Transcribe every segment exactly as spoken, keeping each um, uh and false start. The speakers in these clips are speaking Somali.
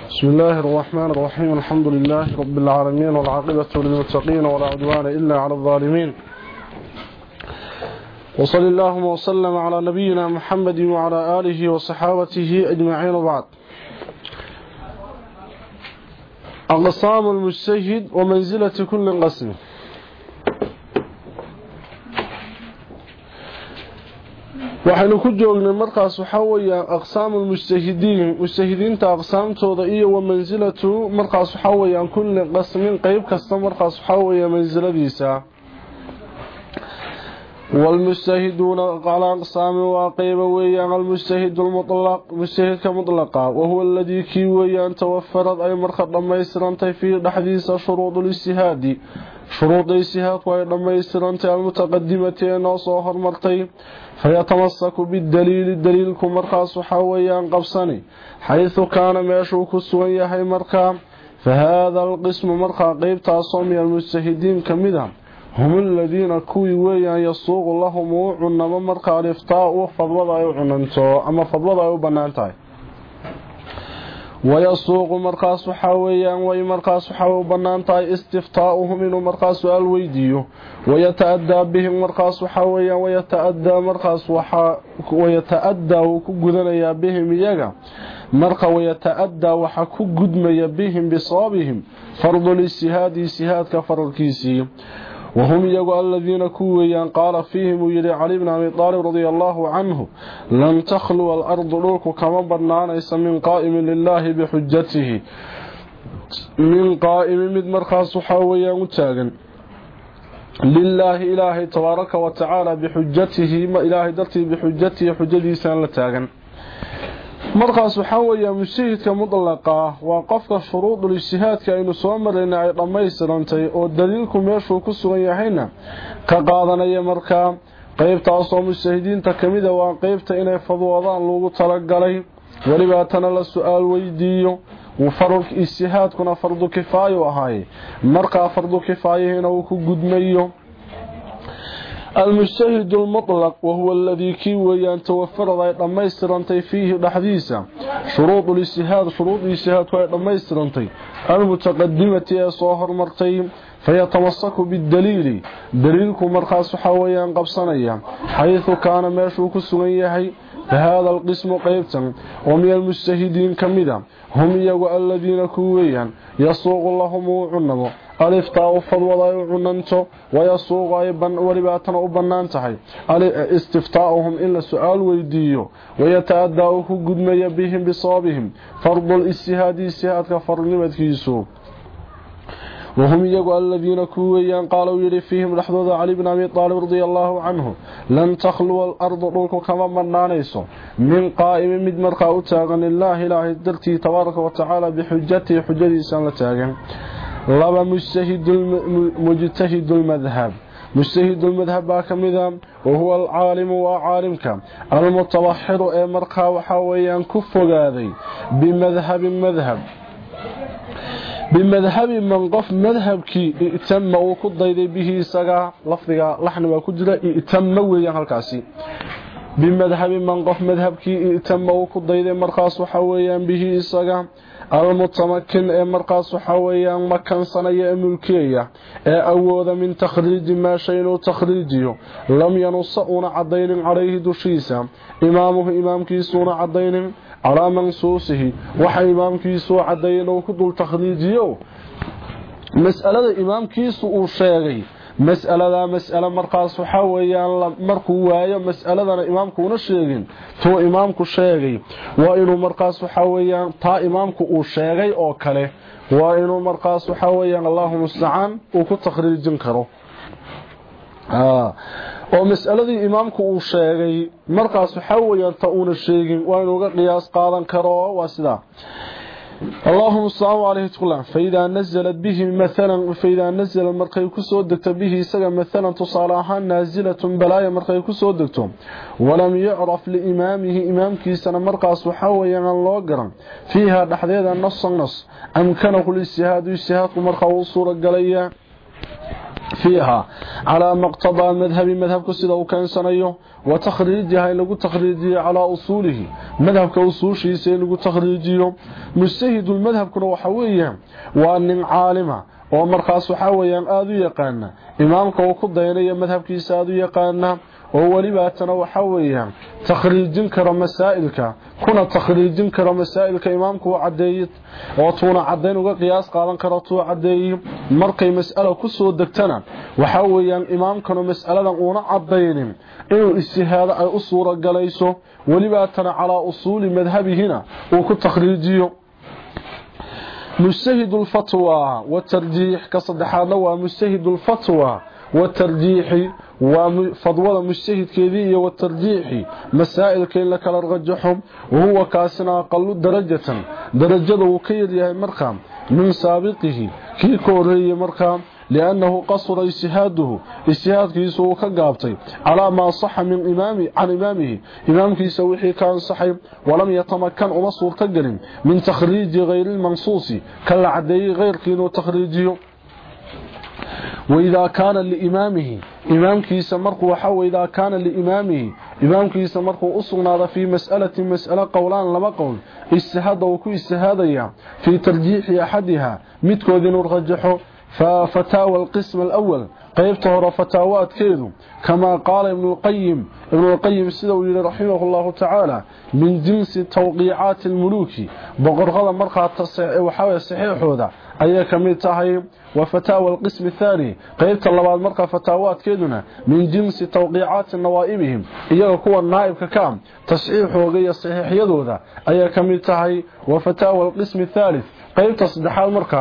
بسم الله الرحمن الرحيم. الحمد لله رب العالمين والعاقبة للمتقين ولا عدوان إلا على الظالمين. وصل اللهم وسلم على نبينا محمد وعلى آله وصحابته أجمعين وبعد. أقسام المجتهد ومنزلة كل قسم. waxaynu ku joognay markaas waxa weeye aqsaamul mujtahidiin mujtahidiinta aqsaamtooda iyo wa manzilatu markaas waxa weeye kulli qasmin qayb kasta markaas waxa weeye manziladiisa wal mujtahiduna qala aqsaam wa qayb weeyaan al mujtahidul mutlaq mujtahidka mutlaqa wa huwa alladhi ki weeyaan tawaffarad ay marka dhameystirantay fi dhaxdiisa shuruudul ijtihaadi shuruud ijtihaad way dhameystirantay al mutaqaddimateen oo soo hormartay فيتمسك بالدليل الدليل كمرقاس وحاويان قبصني حيث كان ماشو كسوان يحي مرقا فهذا القسم مرقا قيب تعصومي المجتهدين كمدهم هم الذين كوي ويان يصوغ لهم وعنما مرقا الافتاء وفضوضا يعننتو أما فضوضا يبنانتاي ويصوغ مرقاس وحاويان ويمرقاس وحاو بنانتاي استفتاؤهم إنه مرقاس الويديو ويتأدى بهم مرقاس وحاويا ويتأدى مرقاس وحا ويتأدى وكغدنيا بهم يغا مرقا ويتأدى وحا كغدميا بهم بصوابهم فرض الاجتهاد اجتهاد كفرقيسي وهم يقول الذين كويا قال فيهم يري علي بن ابي طالب رضي الله عنه لن تخلو الارض لوك كما بنانيس من قائم لله بحجته من قائم من مرقاس وحاويا متاغن لله إلهي تبارك وتعالى بحجته ما إلهي درتي بحجته حجدي سان لتاغن مرقاس وحاويا مجتهدك مطلقا وقفك شروط الاجتهاد كأنه سوامر إن أي رميسرانتي ودليلكم يشو كسوان يحينا كقادنا مرقا قيبت أصوم مجتهدين تكميدا وقيبت إنه فضوضان لوغو تلقلي ولباتنا للسؤال ويديو وفرق اجتهاد كنا فرض كفاية وهاي مرقى فرض كفاية هنا وكو قدميو المجتهد المطلق وهو الذي كيويان توفر لما يسترنتي فيه الحديثة شروط الاجتهاد شروط الاجتهاد لما يسترنتي المتقدمة صاهر مرتين فيتمسك بالدليل دليلكم مرخاص حويان قبصانيا حيث كان ماشوك السنيحي فهذا القسم قيبتا ومن المجتهدين كمدا هم يقول الذين كويا يصوغ اللهم وعنمو الافتاء فضوضا يعننتو ويصوغ ايبا ولباتنا وبنانتحي استفتاؤهم إلا سؤال ويديو ويتأداؤه قدمي بهم بصابهم فرض الاجتهاد اجتهاد كفر نمتكيسو وهم يقول الذين كويا قالوا يلي فيهم لحظة علي بن أبي طالب رضي الله عنه لن تخلو الأرض روك كما منانيسو من قائم مدمر قاوتاغن الله إله الدرتي تبارك وتعالى بحجته حجتي سنلتاغن لبا مجتهد مجتهد المذهب مجتهد المذهب باكمدا وهو العالم وعالمك المتوحد اي مرقا وحاويا كفغادي بمذهب مذهب بمذهب من قف مذهبكي ائتم وكديده به اسغا لفظا لحن waa ku jira ائتم weeyaan halkaasi بمذهب من قف مذهبكي ائتم وكديده markaas waxa weeyaan bihi isaga المتمكن ee markaas waxa weeyaan makan sanaya mulkiya ee awooda min takhriij ma shaynu takhriijiyo lam yanusuna cadaynin calayhi dushiisa imaamuhu imaamkiisuna cadaynin على منصوصه وحي إمام كيسو عدين وكدل تخريجيو مسألة إمام كيسو وشاغي مسألة مسألة مرقاس وحاويان مرقو وايا مسألة إمام كونا شاغين تو إمام كو شاغي وإنو مرقاس وحاويان تا إمام كو شاغي أو كالي وإنو مرقاس وحاويان اللهم استعان وكو تخريجين كرو آه oo mas'aladii imaamku uu sheegay markaas waxa weeyaan ta uu sheegin waa inuu ga qiyaas qaadan karo waa sida Allahumma salli alayhi wa sallam nazalat bihi mathalan fa nazala markay ku soo degto bihi isaga mathalan tusaalahan nazilatun balaya markay ku soo degto walam yu'raf li imaamihi imaamkiisana markaas waxa weeyaan loo garan fiha dhaxdeeda nas nas amkana qul ijtihaad ijtihaad markaa uu suura galaya فيها على مقتضى مذهب مذهب كسيده كان سنيه وتخريجها لو تخريجيه على اصوله مذهب كاصوشي سي لو تخريجيه مجتهد المذهب كنا waxa weeyaan waa nin caalima oo markaas waxa weeyaan aad u yaqaan imaamka uu ku daynaya madhabkiisa aad u yaqaan oo waliba tan waxa weeyaan takhriijin karo masaa'ilka kuna takhriijin karo masaa'ilka imaamku uu cadeeyay oo tuuna cadeyn uga qiyaas qaadan karo tuu cadeeyay markay mas'alo ku soo degtana waxa weeyaan imaamkana mas'aladan uuna cadeynin inuu istihaada ay u suura galayso waliba tan ala usuuli madhabihina uu ku takhriijiyo مجتهد الفتوى والترجيح كصدحنا ومجتهد الفتوى والترجيح وفضوى مجتهد كذي والترجيح مسائل كي لك الرجحهم وهو كاسنا أقل درجة درجة وكير يا مرقام من سابقه كي كوري مرقام لأنه قصر اجتهاده اجتهاد كيسو كقابطي على ما صح من إمامي عن إمامه إمام كيسوحي كان صحيح ولم يتمكن أمصر تقرن من تخريج غير المنصوص كالعدي غير كينو تخريجيه وإذا كان لإمامه إمام كيس مرق وحو إذا كان لإمامه إمام كيس مرق أصغنا في مسألة مسألة قولان لما قول اجتهاد وكو اجتهادية في ترجيح أحدها متكو ذي نرغجحه ففتاوى القسم الأول قيبته فتاوات كيدو كما قال ابن القيم ابن القيم السدوي رحمه الله تعالى من جنس توقيعات الملوك بقرغضا مرقى وحاوى الصحيح هذا أي كميتهي وفتاوى القسم الثاني قيبت اللباد مرقى فتاوات كيدنا من جنس توقيعات النوائبهم إياه هو النائب ككام تصحيح وغي الصحيح يدو ذا أي كميتهي وفتاوى القسم الثالث قيبت صدحاء المرقى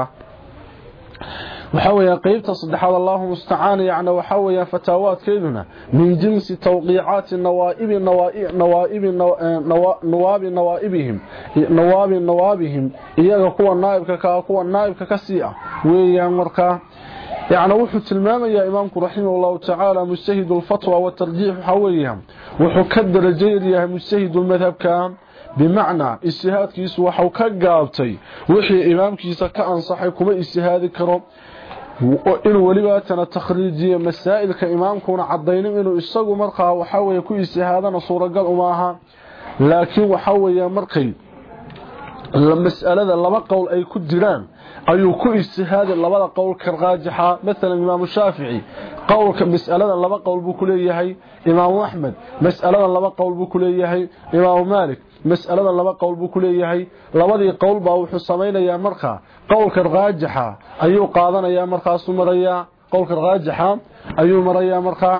وحاوية قيبت صدحاء الله مستعان يعني وحاوية فتاوات كيدنا من جنس توقيعات النوائب النوائب نوائب نواب نوائبهم نواب نوابهم إياه هو النائب ككا هو النائب ككسيئة ويا مركا يعني وحو تلمام يا إمامك رحمه الله تعالى مجتهد الفتوى والترجيح حاوية وحو كدر جير يا مجتهد المذهب كام بمعنى اجتهاد كيس وحو كقابتي وحي إمام كيس كأنصحي كما اجتهاد كرم inuu waliba tan takhriijiyo masaa'ilka imaamkuna cadeynin inuu isagu markaa waxa weeye ku istihaadana suuragal uma aha laakiin waxa weeye markay la mas'alada laba qowl ay ku jiraan ayuu ku istihaad labada qowl ka raajixa mesela imaam Shaafici qowlka mas'alada laba qowl buu ku leeyahay imaam Ahmed mas'alada laba qowl buu ku leeyahay imaam Malik mas'alada laba qowl buu ku leeyahay labadii qowl baa wuxuu sameeynaya markaa qowlka raajixa ayuu qaadanaya markaas maraya qowlka raajixa ayuu maraya markaa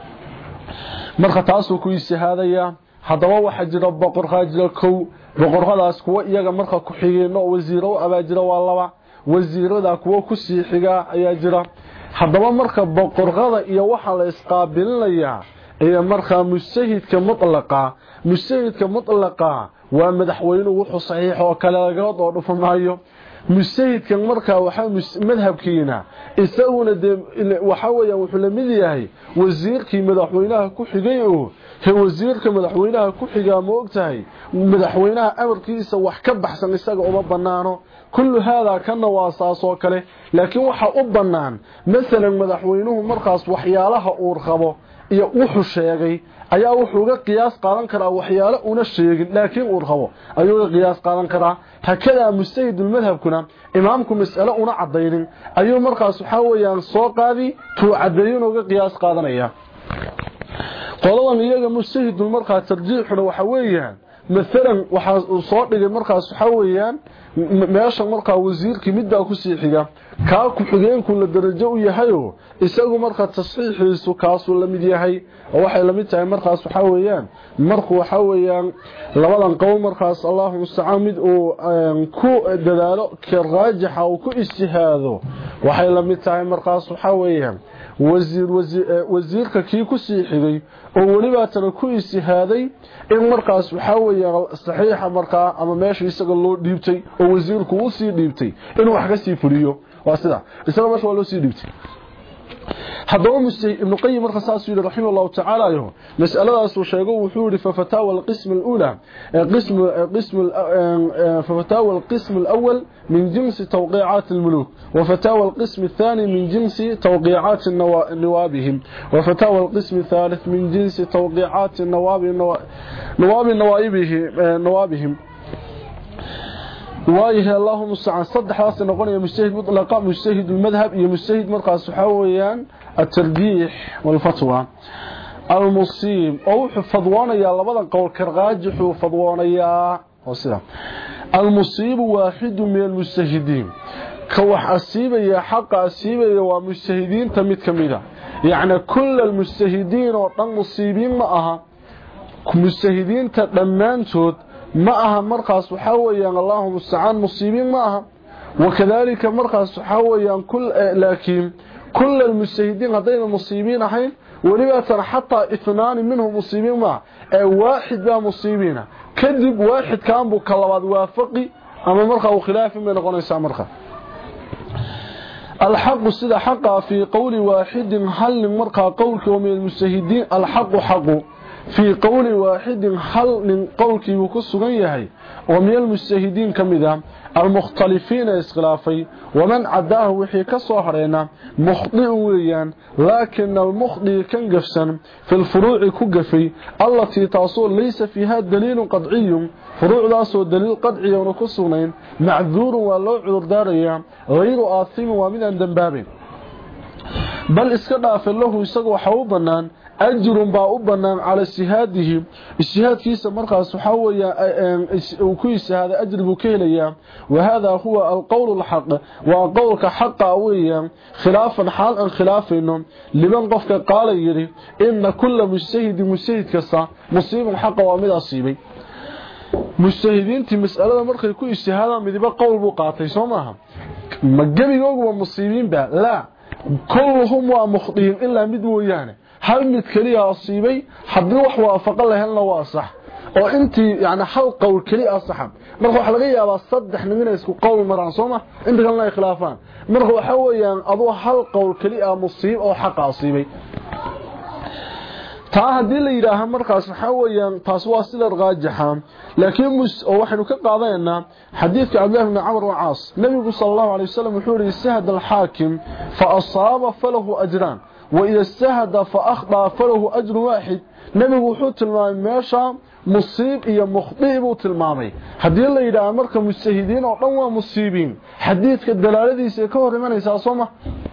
marka taas uu ku istihaadaya hadaba waxa jira boqor raajil kow boqoradaas kuwa iyaga marka ku xigeen oo wasiiro abaajira waa laba wasiirada kuwa ku sii xiga ayaa jira hadaba marka boqorada iyo waxa la isqaabilinaya ee marka mujtahidka mutlaqa mujtahidka mutlaqa waa madaxweynuhu wuxuu saxiix oo kale laga wado dhufmaayo mujtahidka marka waxa madhabkiina isaguna waxa weeye wuxuu la mid yahay wasiirkii madaxweynaha ku xigay oo he wasiirka madaxweynaha ku xiga ma ogtahay madaxweynaha amarkiisa wax ka baxsan isaga uma banaano kullu hada kana waasaas oo kale laakiin waxa u banaan midalan madaxweynuhu markaas waxyaalaha uu qabo iyo wuxuu sheegay ayaa wuxuu uga qiyaas qaadan karaa waxyaalo una sheegin laakiin uu qabo ayuu uga qiyaas qaadan karaa hakada mustahidul madhabkuna imaamku mas'alo una cadeynin ayuu markaas waxa weeyaan soo qaadi tuu cadeeyeen uga qiyaas qaadanaya qoladan iyaga mustahidul markaa tarjiixuna waxa weeyaan مثلا waxa uu soo dhigay markaas waxa weeyaan meesha markaa wasiirkii midda ku sii xiga ka ku xigeenku la darajo u yahay isagu markaa tasxiixiisu kaas uu la mid yahay waxay la mid tahay markaas waxa weeyaan markuu waxa weeyaan labadan qowl markaas Allahu musta'an mid uu ku dadaalo ka raajixa oo ku ijtihaado waxay la mid tahay markaas waxa weeyaan wasiir wasiirka kii ku sii xigay oo waliba tan ku ijtihaaday in markaas waxa weeyaan saxiixa markaa ama meesha isaga loo dhiibtay oo wasiirku uu sii dhiibtay inuu wax ka sii fuliyo waa sida isaga meesha loo sii dhiibtay haddaba mustahid ibn qayyim marka saas yiri rahimahullahu ta'ala yahu mas'aladaas uu sheego wuxuu yiri fa fatawa al-qism al-ula qism qism fa fatawa al-qism al-awwal min jins tawqi'at al-muluk wa fatawa al-qism ath-thani min jins tawqi'at an-nawabihim wa fatawa القسم الثالث من جنس توقيعات النواب نواب نوائبهم نوابهم وايه اللهم استعان صدحاس نقول مجتهد مطلقا مجتهد المذهب يا مجتهد مرقاس وحويان الترجيح والفتوى المصيب او فضوانيا لبدا قول كرغاجح فضوانيا وسلام المصيب واحد من المجتهدين كوح أسيبيا حق أسيبيا ومجتهدين تميد كميدا يعني كل المجتهدين وطن مصيبين معها مجتهدين تدمانتود معها مرقص وحويا اللهم استعان مصيبين معها وكذلك مرقص وحويا كل لكن كل المجتهدين هذين مصيبين حين ولبا حتى اثنان منهم مصيبين معها واحد با مصيبين كذب واحد كان بو كلباد وافقي اما مرقه وخلاف من نقونيسا مرقه الحق سيده حق في قول واحد هل مرقه قولك ومن المجتهدين الحق حق في قول واحد هل من قولك وكسغن يحيى ومن المجتهدين كميدا المختلفين اسخلافي ومن عداه وحي كسو هرينا مخطئ ويان لكن المخطئ كان قفسن في الفروع كغفي التي تصول ليس فيها دليل قطعي فروع داسو دليل قطعي ونكسونين معذور ولو عذر داريا غير آثم ومن دنبابين بل اسكداف له اسغو خو بنان أجر با بنان على اجتهاده اجتهادكيسا markaas waxa weeyaa uu ku isaada ajr buu keenaya وهذا هو القول الحق وقولك حق weeyaan khilaafan xaal an khilaafayno liman qofka qaal yiri in kullu mujtahid mujtahid kasta musiibun xaq waa mid asiibay mujtahidiinti mas'alada markay ku ijtihaadaan midiba qowl buu qaatay Soomaha ma gabigoogu waa musiibin ba la kulluhum waa mukhdiin illa mid weeyaan hal mid kaliya asiibay hadii wax waafaqo la helna waa sax oo intii yaani hal qowl kaliya saxan marka wax laga yaabaa saddex nin inay isku qowl maraan Sooma inta kalena ay khilaafaan marka waxa weeyaan adoo hal qowl kaliya musiib oo xaq asiibay taa hadii la yiraahdo markaas waxa weeyaan taas waa sida raajixa laakiin mus oo waxaanu ka qaadanaynaa xadiiska Abdullah ibn Amr wa Aas nabiga sallallahu alayhi wasallam wuxuu yiri sahad al-hakim fa asaba falahu ajran وإذا استهد فأخطأ فله أجر واحد نبي وحو تلمامي ميشا مصيب إيا مخطئ بو تلمامي حديث الله إذا أمرك مجتهدين وطنوا مصيبين حديث كالدلالة دي سيكوه لمن يساسومه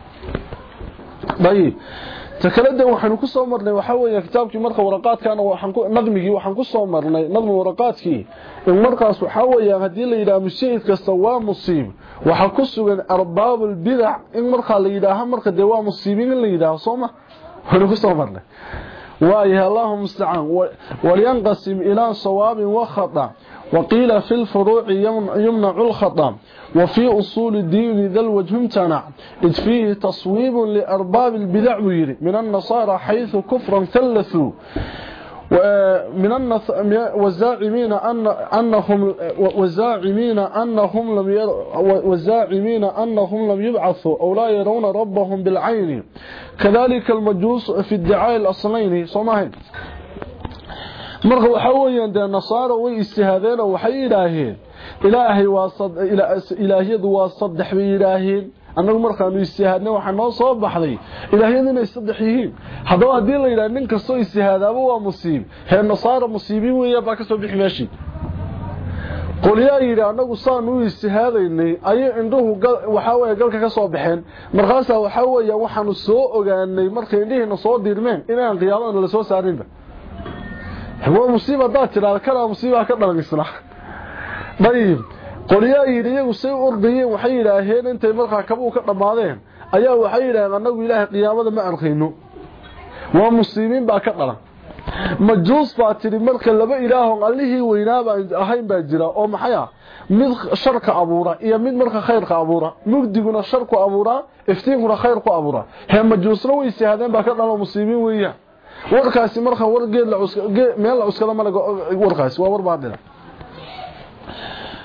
طيب تكلد waxaan ku soo marnay waxa weeye kitaabkii marka waraqaadkan waxaan ku nadmigi waxaan ku soo marnay nadm waraqaadkii in markaas waxa weeye hadii la yiraahdo mushaahid kasta waa musiib waxa ku sugan arbaab albidع in marka la yiraahdo marka de waa musiibin in la yiraahdo Sooma waxaan ku soo marnay waayo Allahumma musta'an waliyanqasim ila sawab wa khata وقيل في الفروع يمنع الخطأ وفي أصول الدين ذا الوجه امتنع إذ فيه تصويب لأرباب البدع من النصارى حيث كفرا ثلثوا ومن النص... والزاعمين أن... أنهم والزاعمين أنهم لم ي... والزاعمين أنهم لم يبعثوا أو لا يرون ربهم بالعين كذلك المجوس في الدعاء الأصلين صماهن marka waxa weeyaan de nasaara way istihaadeen oo waxay yiraahdeen ilaahay waa sad ilaahiyadu waa saddex bay yiraahdeen anagu markaanu istihaadnay waxa noo soo baxday ilaahiyadu inay saddex yihiin hadaba hadii la yiraahdo nin kasto istihaadaba waa musiib hee nasaara musiibin weeyaa ba ka soo bixi meeshii qoliyaa yiri anagu saanu istihaadaynay ay indhuhu waxa weey galka ka soo baxeen markaas waxa weeyaan waxaanu soo ogaanay markay indhihiina soo diirmeen inaan qiyaamada la soo saarinba هو مصيبه ذات لا كلا مصيبه كدلغسنا طيب قوليا يريو سي اورديين waxay yiraahdeen intay marka kabuu ka dhamaadeen ayaa waxay yiraahdeen anagu ilaahay qiyaamada ma arkayno waa musiibin ba ka dhalan majuus faatiri marka laba ilaaho allihii weynaaba ahayn ba jira oo maxaya mid sharka abuura iyo mid marka khayrka abuura mugdiguna sharku abuura iftiinkuna khayrku abuura he majuusna way sihaadeen ba ka dhalan musiibin weeyaa warkaasi marka wargeed la meel la uskada malaga warkaasi waa war baadina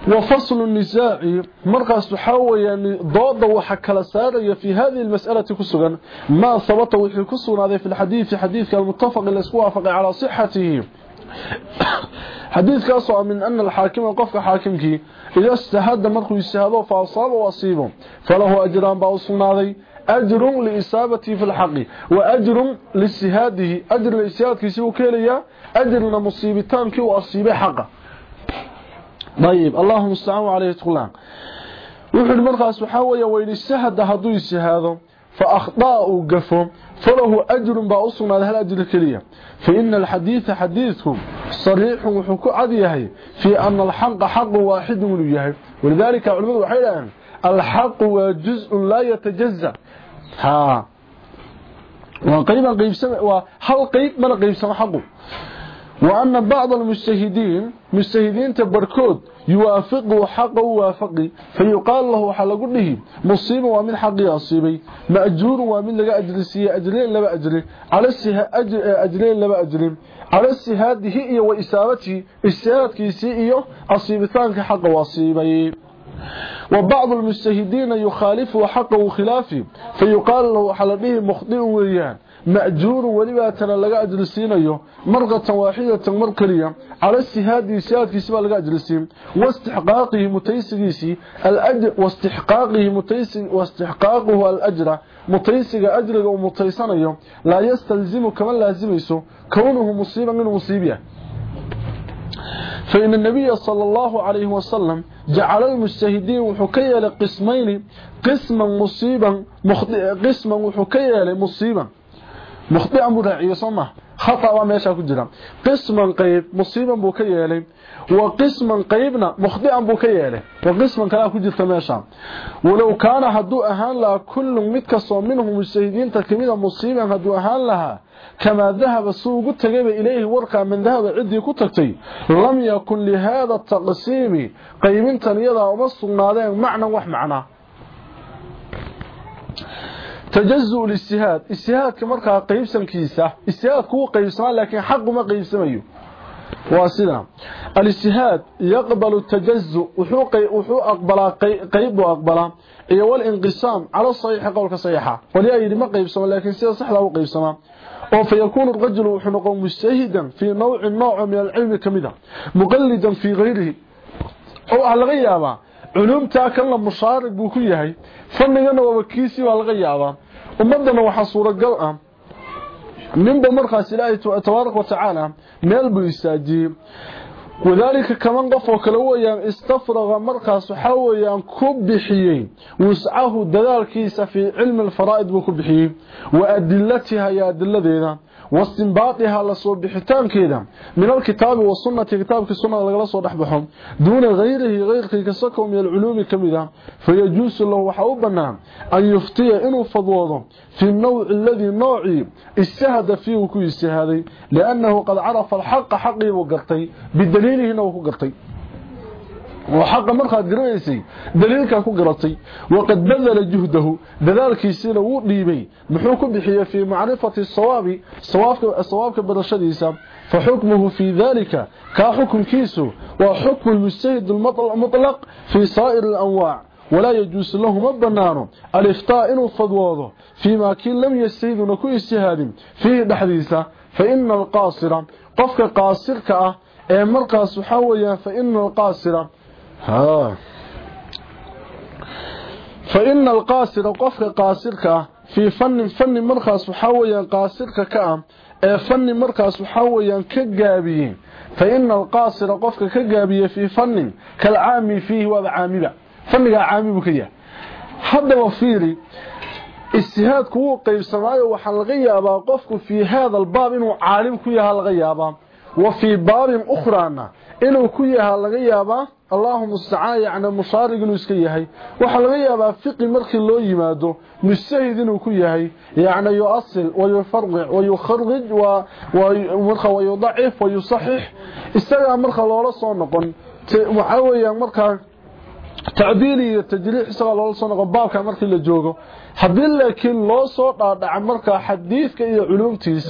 وفصل النزاع مرقس حاول يعني ضاد وحكى سارية في هذه المسألة كسغن ما ثبت وحي كسغن في الحديث في حديث المتفق الاسوافق على صحته حديث كاسو من أن الحاكم وقف حاكمك إذا استهد مرقو يستهده فأصاب وأصيبه فله أجران باوصناذي أجر لإصابته في الحق وأجر لاستهاده أجر لإستهادك سيبو كيليا أجر لمصيبتانك وأصيبه حقه طيب اللهم استعانوا عليه تقولان وحد مرقس وحاوية وإن استهد هدو يستهاده فأخطاء قفه فله أجر باوصنا هذا الأجر الكلية فإن الحديث حديثكم صريح وحكو عديه في أن الحق حق واحد من يهي ولذلك علماء وحيدا الحق وجزء لا يتجزأ ها وقريبا قيب سمع وهل قيب من قيب سمع حقه وأن بعض المجتهدين مجتهدين تبركود يوافقه حقه وافقه فيقال له حلق له مصيبه ومن حقه أصيبي مأجور ومن لقى أجرسية أجرين لبا أجرين على السهاد أجرين لبا أجرين على السهاد هي وإسابته السهاد كيسيئيه أصيبتان كحق وأصيبي وبعض المجتهدين يخالفه حقه خلافه فيقال له حلقه مخطئ ويان مأجور ولباتنا لغا أجلسين مرغة واحدة مركلية على السهاد سهاد سبا لغا أجلسين واستحقاقه متيسقيسي الأجر واستحقاقه متيسق واستحقاقه الأجر متيسق أجر ومتيسانيه لا يستلزم كمان لازميسو كونه مصيبا من مصيبية فإن النبي صلى الله عليه وسلم جعل المجتهدين وحكية لقسمين قسما مصيبا قسما وحكية لمصيبا مخطئا مراعي صمه خطأ وماشا كجرا قسما قيب مصيبا بوكيه لي وقسما قيبنا مخطئا بوكيه لي وقسما كلا كجرت ماشا ولو كان هدو أهان لها كل متكسو منهم مجتهدين تكميدا مصيبا هدو أهان لها كما ذهب السوق التقيب إليه ورقا من ذهب عدي كتكتي لم يكن لهذا التقسيم قيمين تنيضا ومصرنا ذين معنى وحمعنا تجزؤ الاجتهاد اجتهاد كمركا قيبسن كيسه اجتهاد كو قيبسن لكن حق ما قيبسميو واسنا الاجتهاد يقبل التجزؤ وحقي وحو اقبل قيب واقبل اي والانقسام على الصحيح قولك صحيحه ولي ما قيبسن لكن سيده صحده او قيبسما او فيكون الرجل وحنقو مجتهدا في نوع نوع من العلم كميدا مقلدا في غيره او على غيابه علومتا كان مشارك بو كيahay fanigana waa kiisi waa laga yaabaa umadana waxa suuragal ah ninba markaas Ilaahay tabaaraka wa tacaala meel buu istaajiyay wadaalika kaman qof oo kale weeyaan istafraga markaas waxa weeyaan ku bixiyay wus'ahu dadaalkiisa fi cilmi al-faraa'id buu ku bixiyay wa adillatiha ya adilladeeda واستنباطها لسو بخيتانkeeda من الكتاب والسنه كتابك السنه لغلا سو دخبخو دون غيره غير كسكو من العلوم كميدا فيجوز له وحو بنان ان يفتي انه فضوضه في النوع الذي نوعي استهد فيه كو استهادي لانه قد عرف الحق حقي وقرتي بدليله انه قرتي وحق مرخا قريسي دليلك كو قرتي وقد بذل جهده دلالكيسنا و ديبي محو كو بخيه في معرفه الصواب صوابك الصوابك برشديسا فحكمه في ذلك كحكم كيسو وحكم المجتهد المطلق في سائر الانواع ولا يجوز له مبنانه الافتاء انه فضوضه فيما كان لم يستهد نكو اجتهاد فيه دحديثا فان القاصر قفك قاصرك اه ee markaas waxa weeyaan fa inal qaasira ha fa inal qaasira qofka qaasirka fi fanni fanni markaas waxa weeyaan qaasirka ka ah ee fanni markaas waxa weeyaan ka gaabiyay fa inal qaasira qofka ka gaabiyay fi fanni kal aami fihi wa aamiba fanniga aamibu kaya hadda wafiiri istihaadku uu qaybsamaayo waxa laga yaabaa qofku fi hada albaab inuu caalim ku yahay laga yaabaa وفي باب أخرى إنه كيها لغيابا اللهم استعان يعني مشارق إنه اسكيهي وحا لغيابا فقه مرخي اللو يمادو مجتهد إنه كيهي يعني يؤصل ويفرغع ويخرج ومرخى ويضعف ويصحح استغى مرخى الله صنقا وحاوية مرخى تعديلي التجريح استغى الله صنقا بابك مرخي اللي جوغو حدين لكن لو صوت عن مرخى حديثك إيا علوم تيسا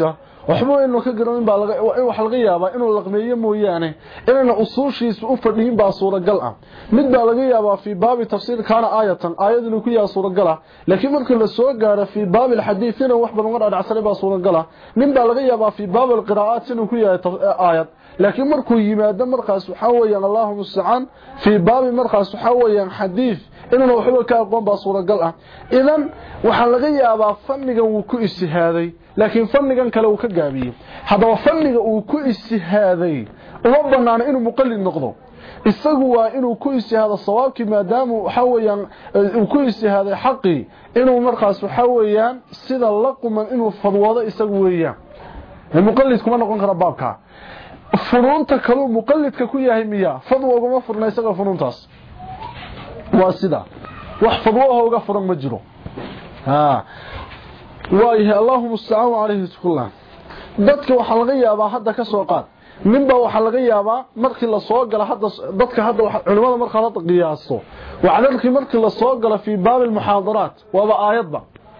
waxba inuu ka garanin baa laga in wax laga yaabaa inuu laqmeeyo mooyaane inana usuushiisu u fadhiin baa suuragal ah mid baa laga yaabaa fi baabi tafsiir kana aayatan aayaduna ku yaa suuragal ah laakiin markii la soo gaaro fi baabi alxadiithina wax badan wada dhacsan baa suuragal ah nin baa laga yaabaa fi baabi alqiraa'at inuu ku yahay aayad laakiin markuu yimaado markaas waxa weeyaan Allahu musta'an fi baabi markaas waxa weeyaan xadiis inuu waxba ka aqoon baa suuragal ah idan waxa laga yaabaa fannigan uu ku istihaaday laakiin fannigan kale uu ka gaabiyay hadaba fanniga uu ku istihaaday uma banaana inuu muqallid noqdo isagu waa inuu ku istihaado sawaabkii maadaama waxa weeyaan uu ku istihaaday xaqi inuu markaas waxa weeyaan sida laquman inuu fadwado isagu weeyaan muqallid kuma noqon kara baabka funuunta kale muqallidka ku yahay miya fadwa uga furna isaga funuuntaas waa sida wax fadwaha uga furan ma jiro ha waayahay Allahu musta'an alayhi kullan dadka waxa laga yaabaa hadda ka soo qaad ninba waxa laga yaabaa markii la soo galo hadda dadka hadda culimada marka la qiyaaso wacdalkii markii la soo galo fi baab al-muhaadaraat waa aayadba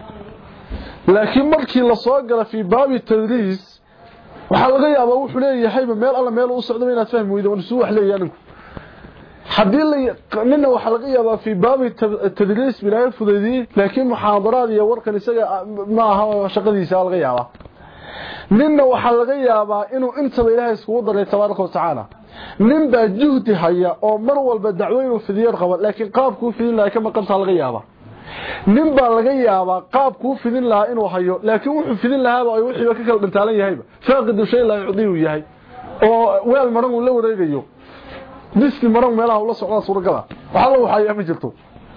laakiin markii la soo galo fi baab at-tadriis waxa laga yaabaa wuxuu leeyahay meel alla meel uu socdo inaad fahmi weydo oo suu wax leeyahay hadii la nina waxa laga yaabaa fi baab at-tadriis bilaay fudeedii laakiin muhaadaraad iyo warkan isaga ma aha shaqadiisa laga yaabaa nina waxa laga yaabaa inuu inta Ilaahay isku daray tabaaraka wa tacaala nin baa juhdi haya oo mar walba dacweynu fidiyar qaba laakiin qaabku fidin laha kama qanta laga yaabaa nin baa laga yaabaa qaabku fidin laha inuu hayo laakiin wuxuu fidin lahaa ay wixii ka kala dhantaalan yahayba faaqidu shay la yudiyu yahay oo weel maran uu la wareegayo diski maran meelaha uu la socdo suuragal waxa la waxay ma jirto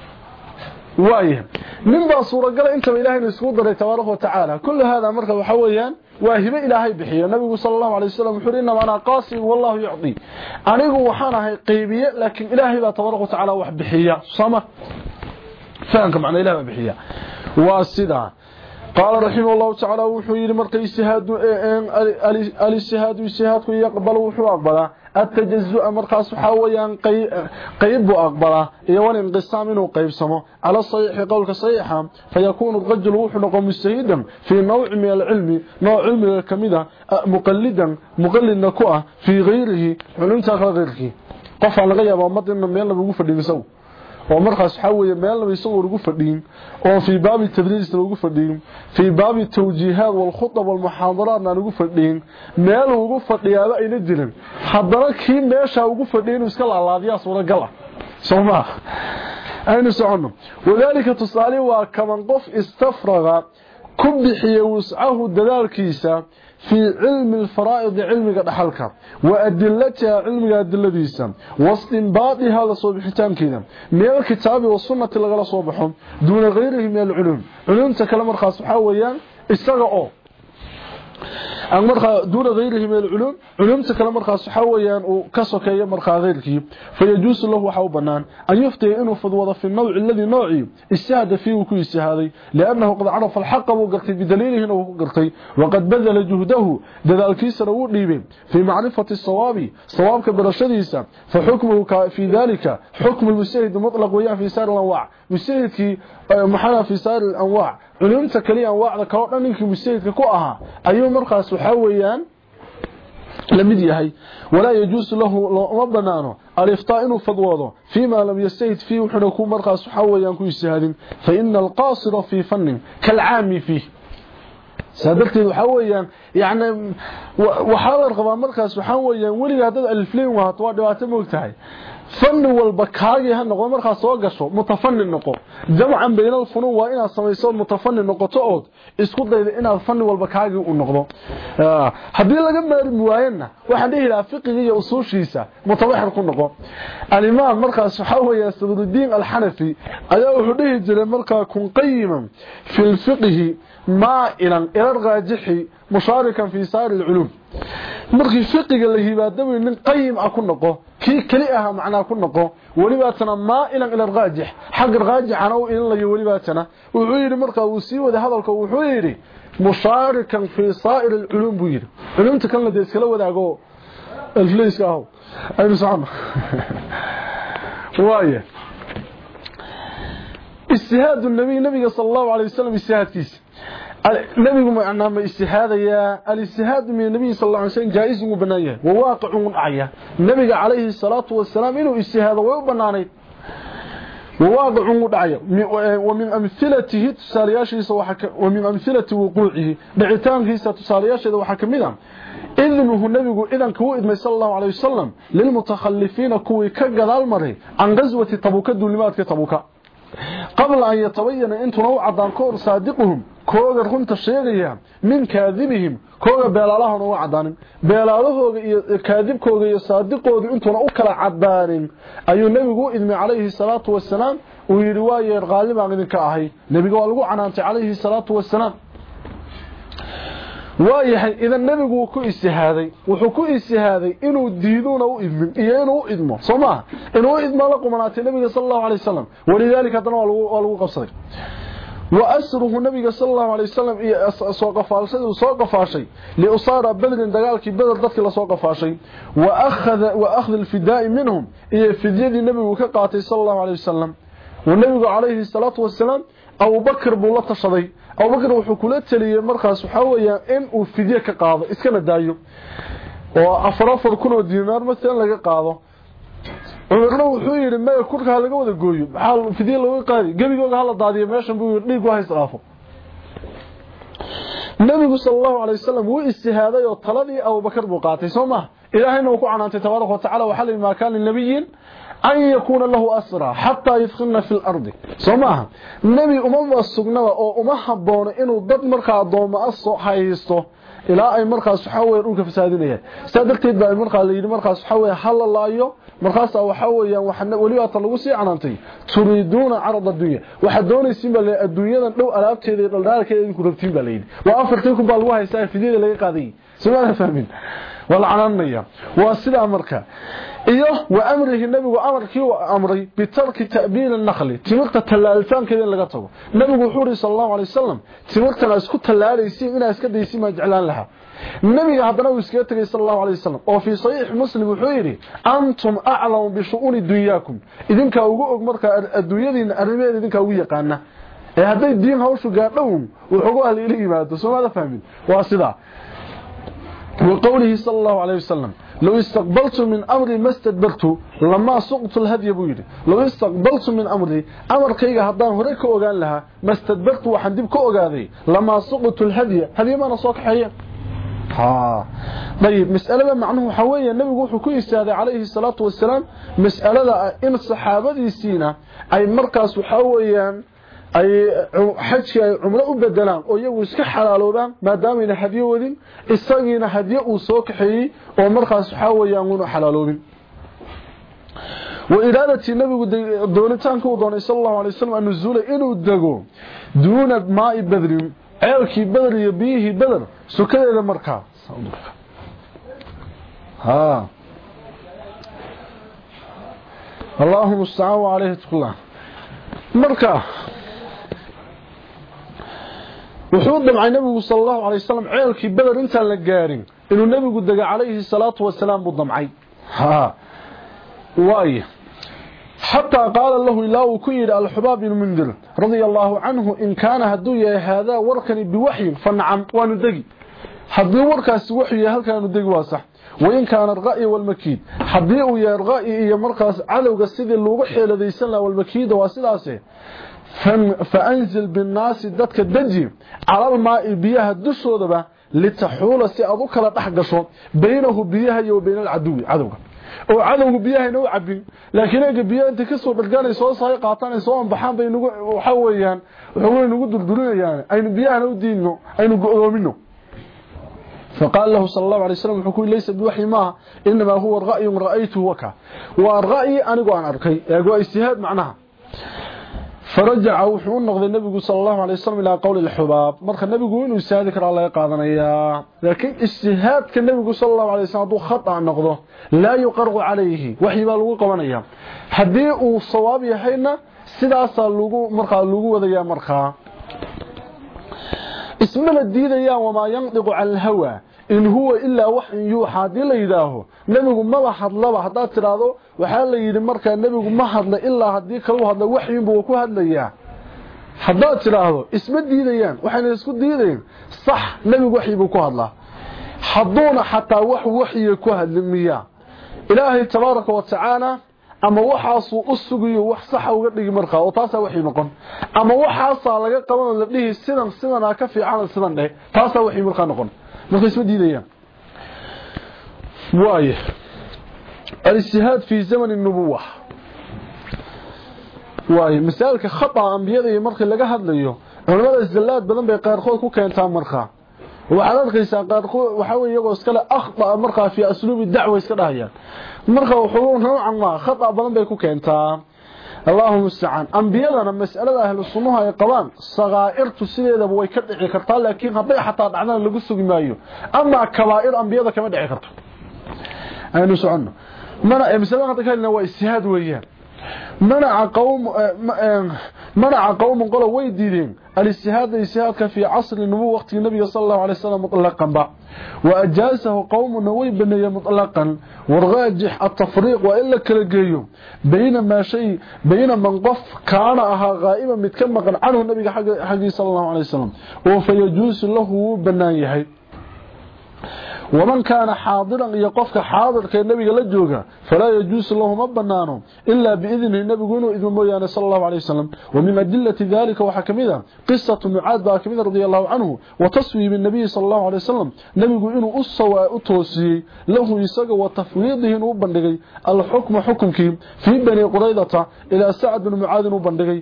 waaye nin baa suuragal inta Ilaahay isku daray tabaaraka wa tacaala kullu hada marka waxa weeyaan waahiba Ilaahay bixiyo nabigu sallallahu alayhi wasallam wuxuu inna ana qasim wallahu yu'ti anigu waxaan ahay qaybiye laakiin Ilaahay baa tabaaraka wa tacaala wax bixiya sama فانك معنى إله بحية واسدا قال رحمه الله تعالى وحيد مرقى اجتهاد الاجتهاد اجتهاد يقبل وحو أقبله التجزؤ مرقى صحاويا قيب أقبله يوان انقسام منه قيب سمه على الصحيح قولك صحيحا فيكون الرجل وحو مجتهدا في نوع من العلم نوع علم الكميدة مقلدا مقلد نكوة في غيره علمت غيره قفع لغيب ومضينا من يلا بيقول فردين oo markaas waxa weeye meel la isoo ugu fadhiin oo fi baab tadriis lagu fadhiin fi baab tawjiihaad wal khutab wal muhaadaraat lagu fadhiin meel ugu fadhiyaaba ayna jirin haddana kii meesha ugu fadhiin iska laalaadiya suuragal ah Soomaa aynu socono wadaalika tusaali waa kaman qof istafraga ku bixiyo wus'ahu dadaalkiisa في علم الفرائض علمك دحلك وادلتها علمك ادلديسا واستنباطها لصوبحتان كده من الكتاب والسنه لغلا صوبخو دون غيره من العلوم علومته كلام خاص waxa weeyaan isaga oo aan marka دون غيره من العلوم علومته كلام خاص waxa weeyaan uu ka sokeeyo marka غيرkii فيجوز له waxa uu banaan an yufti inuu fadwada fi النوع الذي نوعي استهاد فيه وكو استهادي لانه قد عرف الحق وقرتي بدليله انه قرتي وقد بذل جهده ذلكيسنا وديبه في معرفه الصواب صوابك برشديسا فحكمه في ذلك حكم المجتهد مطلق ويا في سائر الانواع مجتهدكي محنا في سائر الانواع علومته كلي انواعda kala dhaninka mujtahidka ku aha ayuu markaas waxa weeyaan lamid yahay wala yajuus lahu ma banaano aliftaa inuu fadwado fiima lam yastahid fi wuxuu ku markaas waxa weeyaan ku istaadin fa inna alqasir fi fannin kal'aami fi sadarteed waxa weeyaan yaani waxa la qabaa markaas waxa weeyaan waliga dad alifleen waa waa dhibaato moogtahay فن والبكاغي ها نقو marka soo gasho mutafannin noqo jamcan bayna al-funun waa inaad samayso mutafannin noqoto oo isku daydo inaad fanni walbakaagi u noqdo hadii laga maarmi waayna waxaan dhihi lahaa fiqiga iyo usuushiisa mutawaxid ku noqo al-imam markaas waxa weeye Saduddin al-Hanafi ayaa wuxuu dhihi jiray marka kun qayiman fil fiqhi ma ilan ila raajihi musharikan fi sa'ir al-ulum markii fiqiga la hibaadaba nin qayim ah ku noqo kii kali ah macna ku noqo walibaatana ma ila ila raajih xaq raajih ana oo in la walibaatana wuxuu yiri marka uu sii wada hadalka wuxuu yiri musharikan fi sa'ir al-ulum buu yiri ulumta kan la deeskala wadaago al-flayska ah aynu socon waaye استهاد النبي النبي صلى الله عليه وسلم استهادكيس النبي معنا ما اجتهاد يا الاجتهاد من النبي صلى الله عليه وسلم جائز وبنايه وواقع ودعيا النبي عليه الصلاه والسلام انه اجتهاد وبنانيد وواقع ودعيا ومن امثلته تسالياشيسا وحك ومن امثله وقوعه دعيتانكيسا تسالياشيدا waxa kamida idnuhu nabigu idan ku idmay sallallahu alayhi wasallam lil mutakhallifin kuwi ka gadaal maray an qaswati tabuka dulimaadka tabuka qabla an yatabayyana intu noo cadaan koor saadiquhum kooga runta sheegaya min kaadibihim kooga beelalahan oo cadaanin beelalahooga iyo kaadibkooga iyo saadiqooda intu u kala cadaanin ayuu nabigu idmay alayhi salatu wasalaam uu yiri waa yeer qaaliban idinka ahay nabiga waa lagu canaantay alayhi salatu wasalaam waayahay idan nabigu ku istihaaday wuxuu ku istihaaday inuu diiduna u idmin iyo inuu idmo soma inuu idmo la qumanaatay nabiga sallallahu alayhi wasallam walidaalika tan waa lagu qabsaday wa asruhu nabiga sallallahu alayhi wasallam iyo soo qafaalsay soo qafaashay li usara badr dagaalkii badr dadkii la soo qafaashay wa akhadha wa akhadha al-fidaa minhum iyo fidyadii nabigu ka qaatay sallallahu alayhi wasallam wa nabigu alayhi salatu wasalaam Abu Bakr buu la tashaday Abu Bakr wuxuu kula taliyay markaas waxa weeyaan in uu fidye ka qaado iskana daayo oo afar afar kun oo diinaar mesela laga qaado Umarna wuxuu yiri ma kurka laga wada gooyo maxaa fidye laga qaadi gabigooda hala daadiyo meeshan buu dhiig waxa israafo Nabiga sallallahu alayhi wasallam wuu istihaaday oo taladii Abu Bakr buu qaatay Soomaa ilaahayna uu ku canaantay tabaaraka wa tacaala waxa la ma kaan nabiyin أن يكون له أسرى حتى يدخلنا في الأرض سمعها النبي أمم السجنة أو أمهبون إنه ضد مركع ضوم أصو حيسته إلى أي مركع سحوي يروك في سادنية سادلتي بقى المركع اللي مركع سحوي حل الله أيه مركع سحوي حوي وحنا وليه طلوسي عنانتي تريدون عرض الدنيا وحدون يسمى الدنيا لو ألعبت هذه الدار كذا يكون رتيب بالليل وأفرتكم بالله يسافر في ذي اللي قاضي سمعنا فاهمين والعنانية واسلة مركع iyo wa amrihi nabigu amarkii uu amray bitarki ta'biin an-nakhli timirta talaaltaan kale laga tago nabigu wuxuu yiri sallallahu alayhi wasallam timirta isku talaalaysiin ina iska deysiin ma jeclaan laha nabiga hadana uu iska tagay sallallahu alayhi wasallam oo fi sahih muslim wuxuu yiri antum a'lamu bi shu'uni dunyakum idinka ugu og marka adduunyadiina arrimeed idinka ugu yaqaana ee haday diin hawshu gaadhow wuxuu ahli ila yimaado Soomaalida fahmin waa sida وقوله صلى الله عليه وسلم لو استقبلت من أمري ما استدبرت لما سقط الهدي بويري لو استقبلت من أمري أمر كيغا هدان هريك أغان لها ما استدبرت وحندبك أغاذي لما سقط الهدي هذه ما نصوك حيا ها طيب مسألة معنه حوية النبي يقول كل استاذ عليه الصلاة والسلام مسألة إن الصحابة دي سينا أي مركز حويا ay xajka ay umra u bedelaan oo iyagu iska xalaaloobaan maadaama ina hadiyo wadin isagiina hadiyo uu soo kaxeeyay oo markaas waxa weeyaan uu xalaaloobin wa iraadati nabigu doonitaanka uu doonay sallallahu alayhi wasallam an nuzula inuu dago duuna maa'i badrin ceelkii badr iyo biyihi badr sukadeeda markaa ha Allahumma salli alayhi wa markaa wuxuu damcay nabigu sallallahu alayhi wasallam ceelkii badar inta la gaarin inuu nabigu daga alayhi salatu wasalaam buu damcay ha waay hatta qala lahu ilaahu kuyid al-hubab ibn mundir radiyallahu anhu in kana hadu yahay hada warkani biwahyi fan'am wa nudagi hadii warkaas wahyi halkaan nudagi waa sax وإن كان الرأي والمكيد حديء يا الرأي إيا مركز عدوغا سيدي اللوغو حيلديسان لا والمكيد واسلاسي فأنزل بالناس دادك الدجي على الماء بيها الدسودبا لتحول سي أضوك لا تحقشون بينه بيها وبين العدو عدوغا oo cadawgu biyaha inuu cabin laakiin ay biyaha inta ka soo dalgaanay soo saay qaataan soo baxaan bay nagu waxa weeyaan waxa nagu duldulinayaan aynu biyaha u diino aynu go'doomino فقال له صلى الله عليه وسلم حكوا ليس بوحي ما إنما هو الرأي رأيته وكا والرأي أنا قوان أركي يقوى اجتهاد معناها فرجع وحون نقضي النبي صلى الله عليه وسلم إلى قول الحباب مرخى النبي قوين ويساعدك الله يقاضنا إياه لكن اجتهاد كالنبي صلى الله عليه وسلم خطأ نقضه لا يقرغ عليه وحي بالغو قوانا إياه حديء الصواب يحينا سداسا اللغو مرخى اللغو وذيا مرخى اسمنا الدين يا وما ينطق عن الهوى إن هو إلا وحي يوحى دي ليداه نبي ما لحد لبا حدا تراado waxa la yiri marka nabigu ma hadla illa hadii kala hadla waxyin buu ku hadlaya haddaad tiraahdo isma diidayaan waxayna isku diidayaan sax nabigu waxii buu ku hadlaa haduuna xataa wax waxii ku hadlimiya ilaahay tabaaraka wa tacaala ama waxaas uu sugiyo wax sax uga dhigi markaa oo taas waxii noqon ama waxaas laga qaban la dhihi sidan sidan ka fiican sidan dheh taas waxii markaa noqon marka isma diidayaan waaye الاجتهاد في زمن النبوة واي مثالك خطأ أنبياء مرخي لغا هدليو علماء الزلات بدن بي قارقود كو كينتان مرخا waxaad arkaysaa qaarkood waxa weeye iyagoo iskala akhta markaa fi asluub dacwa iska dhahayaan marka wuxuu noocan ma khata badan bay ku keentaa Allahu musta'an anbiyadana mas'alada ahlu sunnaha ay qabaan sagaa'irtu sideedaba way ka dhici kartaa laakiin haday xataa dhacdana lagu sugi maayo ama kabaa'ir anbiyada kama dhici karto aynu socono mana mas'alada ka kalena waa ijtihaad weeyaan منع قوم منع قوم قالوا ويديدين الاجتهاد الاجتهاد في عصر النبوة وقت النبي صلى الله عليه وسلم مطلقا با وأجازه قوم نوي بنيه مطلقا والراجح التفريق وإلا كالجيو بين ما شيء بين من قف كان أها غائبا متكمقا عنه النبي حقي صلى الله عليه وسلم وفيجوز له بنايه ومن كان حاضرا يقفك حاضر كالنبي لجوغا فلا يجوز له ما بنانه إلا بإذنه النبي قولوا إذن مويانا صلى الله عليه وسلم ومن أدلة ذلك وحكمها قصة معاذ باكمين رضي الله عنه وتصويب النبي صلى الله عليه وسلم نبي قولوا أصوى أتوسي له يساق وتفويضه نوبندغي الحكم حكمك في بني قريضة إلى سعد بن معاذ نوبندغي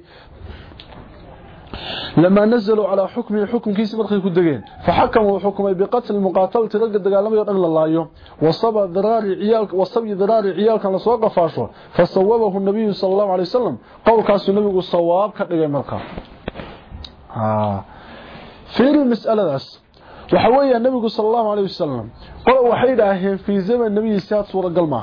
لما نزلوا على حكم حكم كيس مرخي كدغين فحكموا حكمي بقتل المقاتله رق دغالمي دغ للايو وصب ضرار عيالك وصب ضرار عيالك لا سو قفاشو فصوبه النبي صلى الله عليه وسلم قول كاس النبي صواب كدغي مرخا ها في المساله داس waxa weeye nabigu sallallahu alayhi wasallam qol waxay dhaaheen fi zaman nabi saad suura galma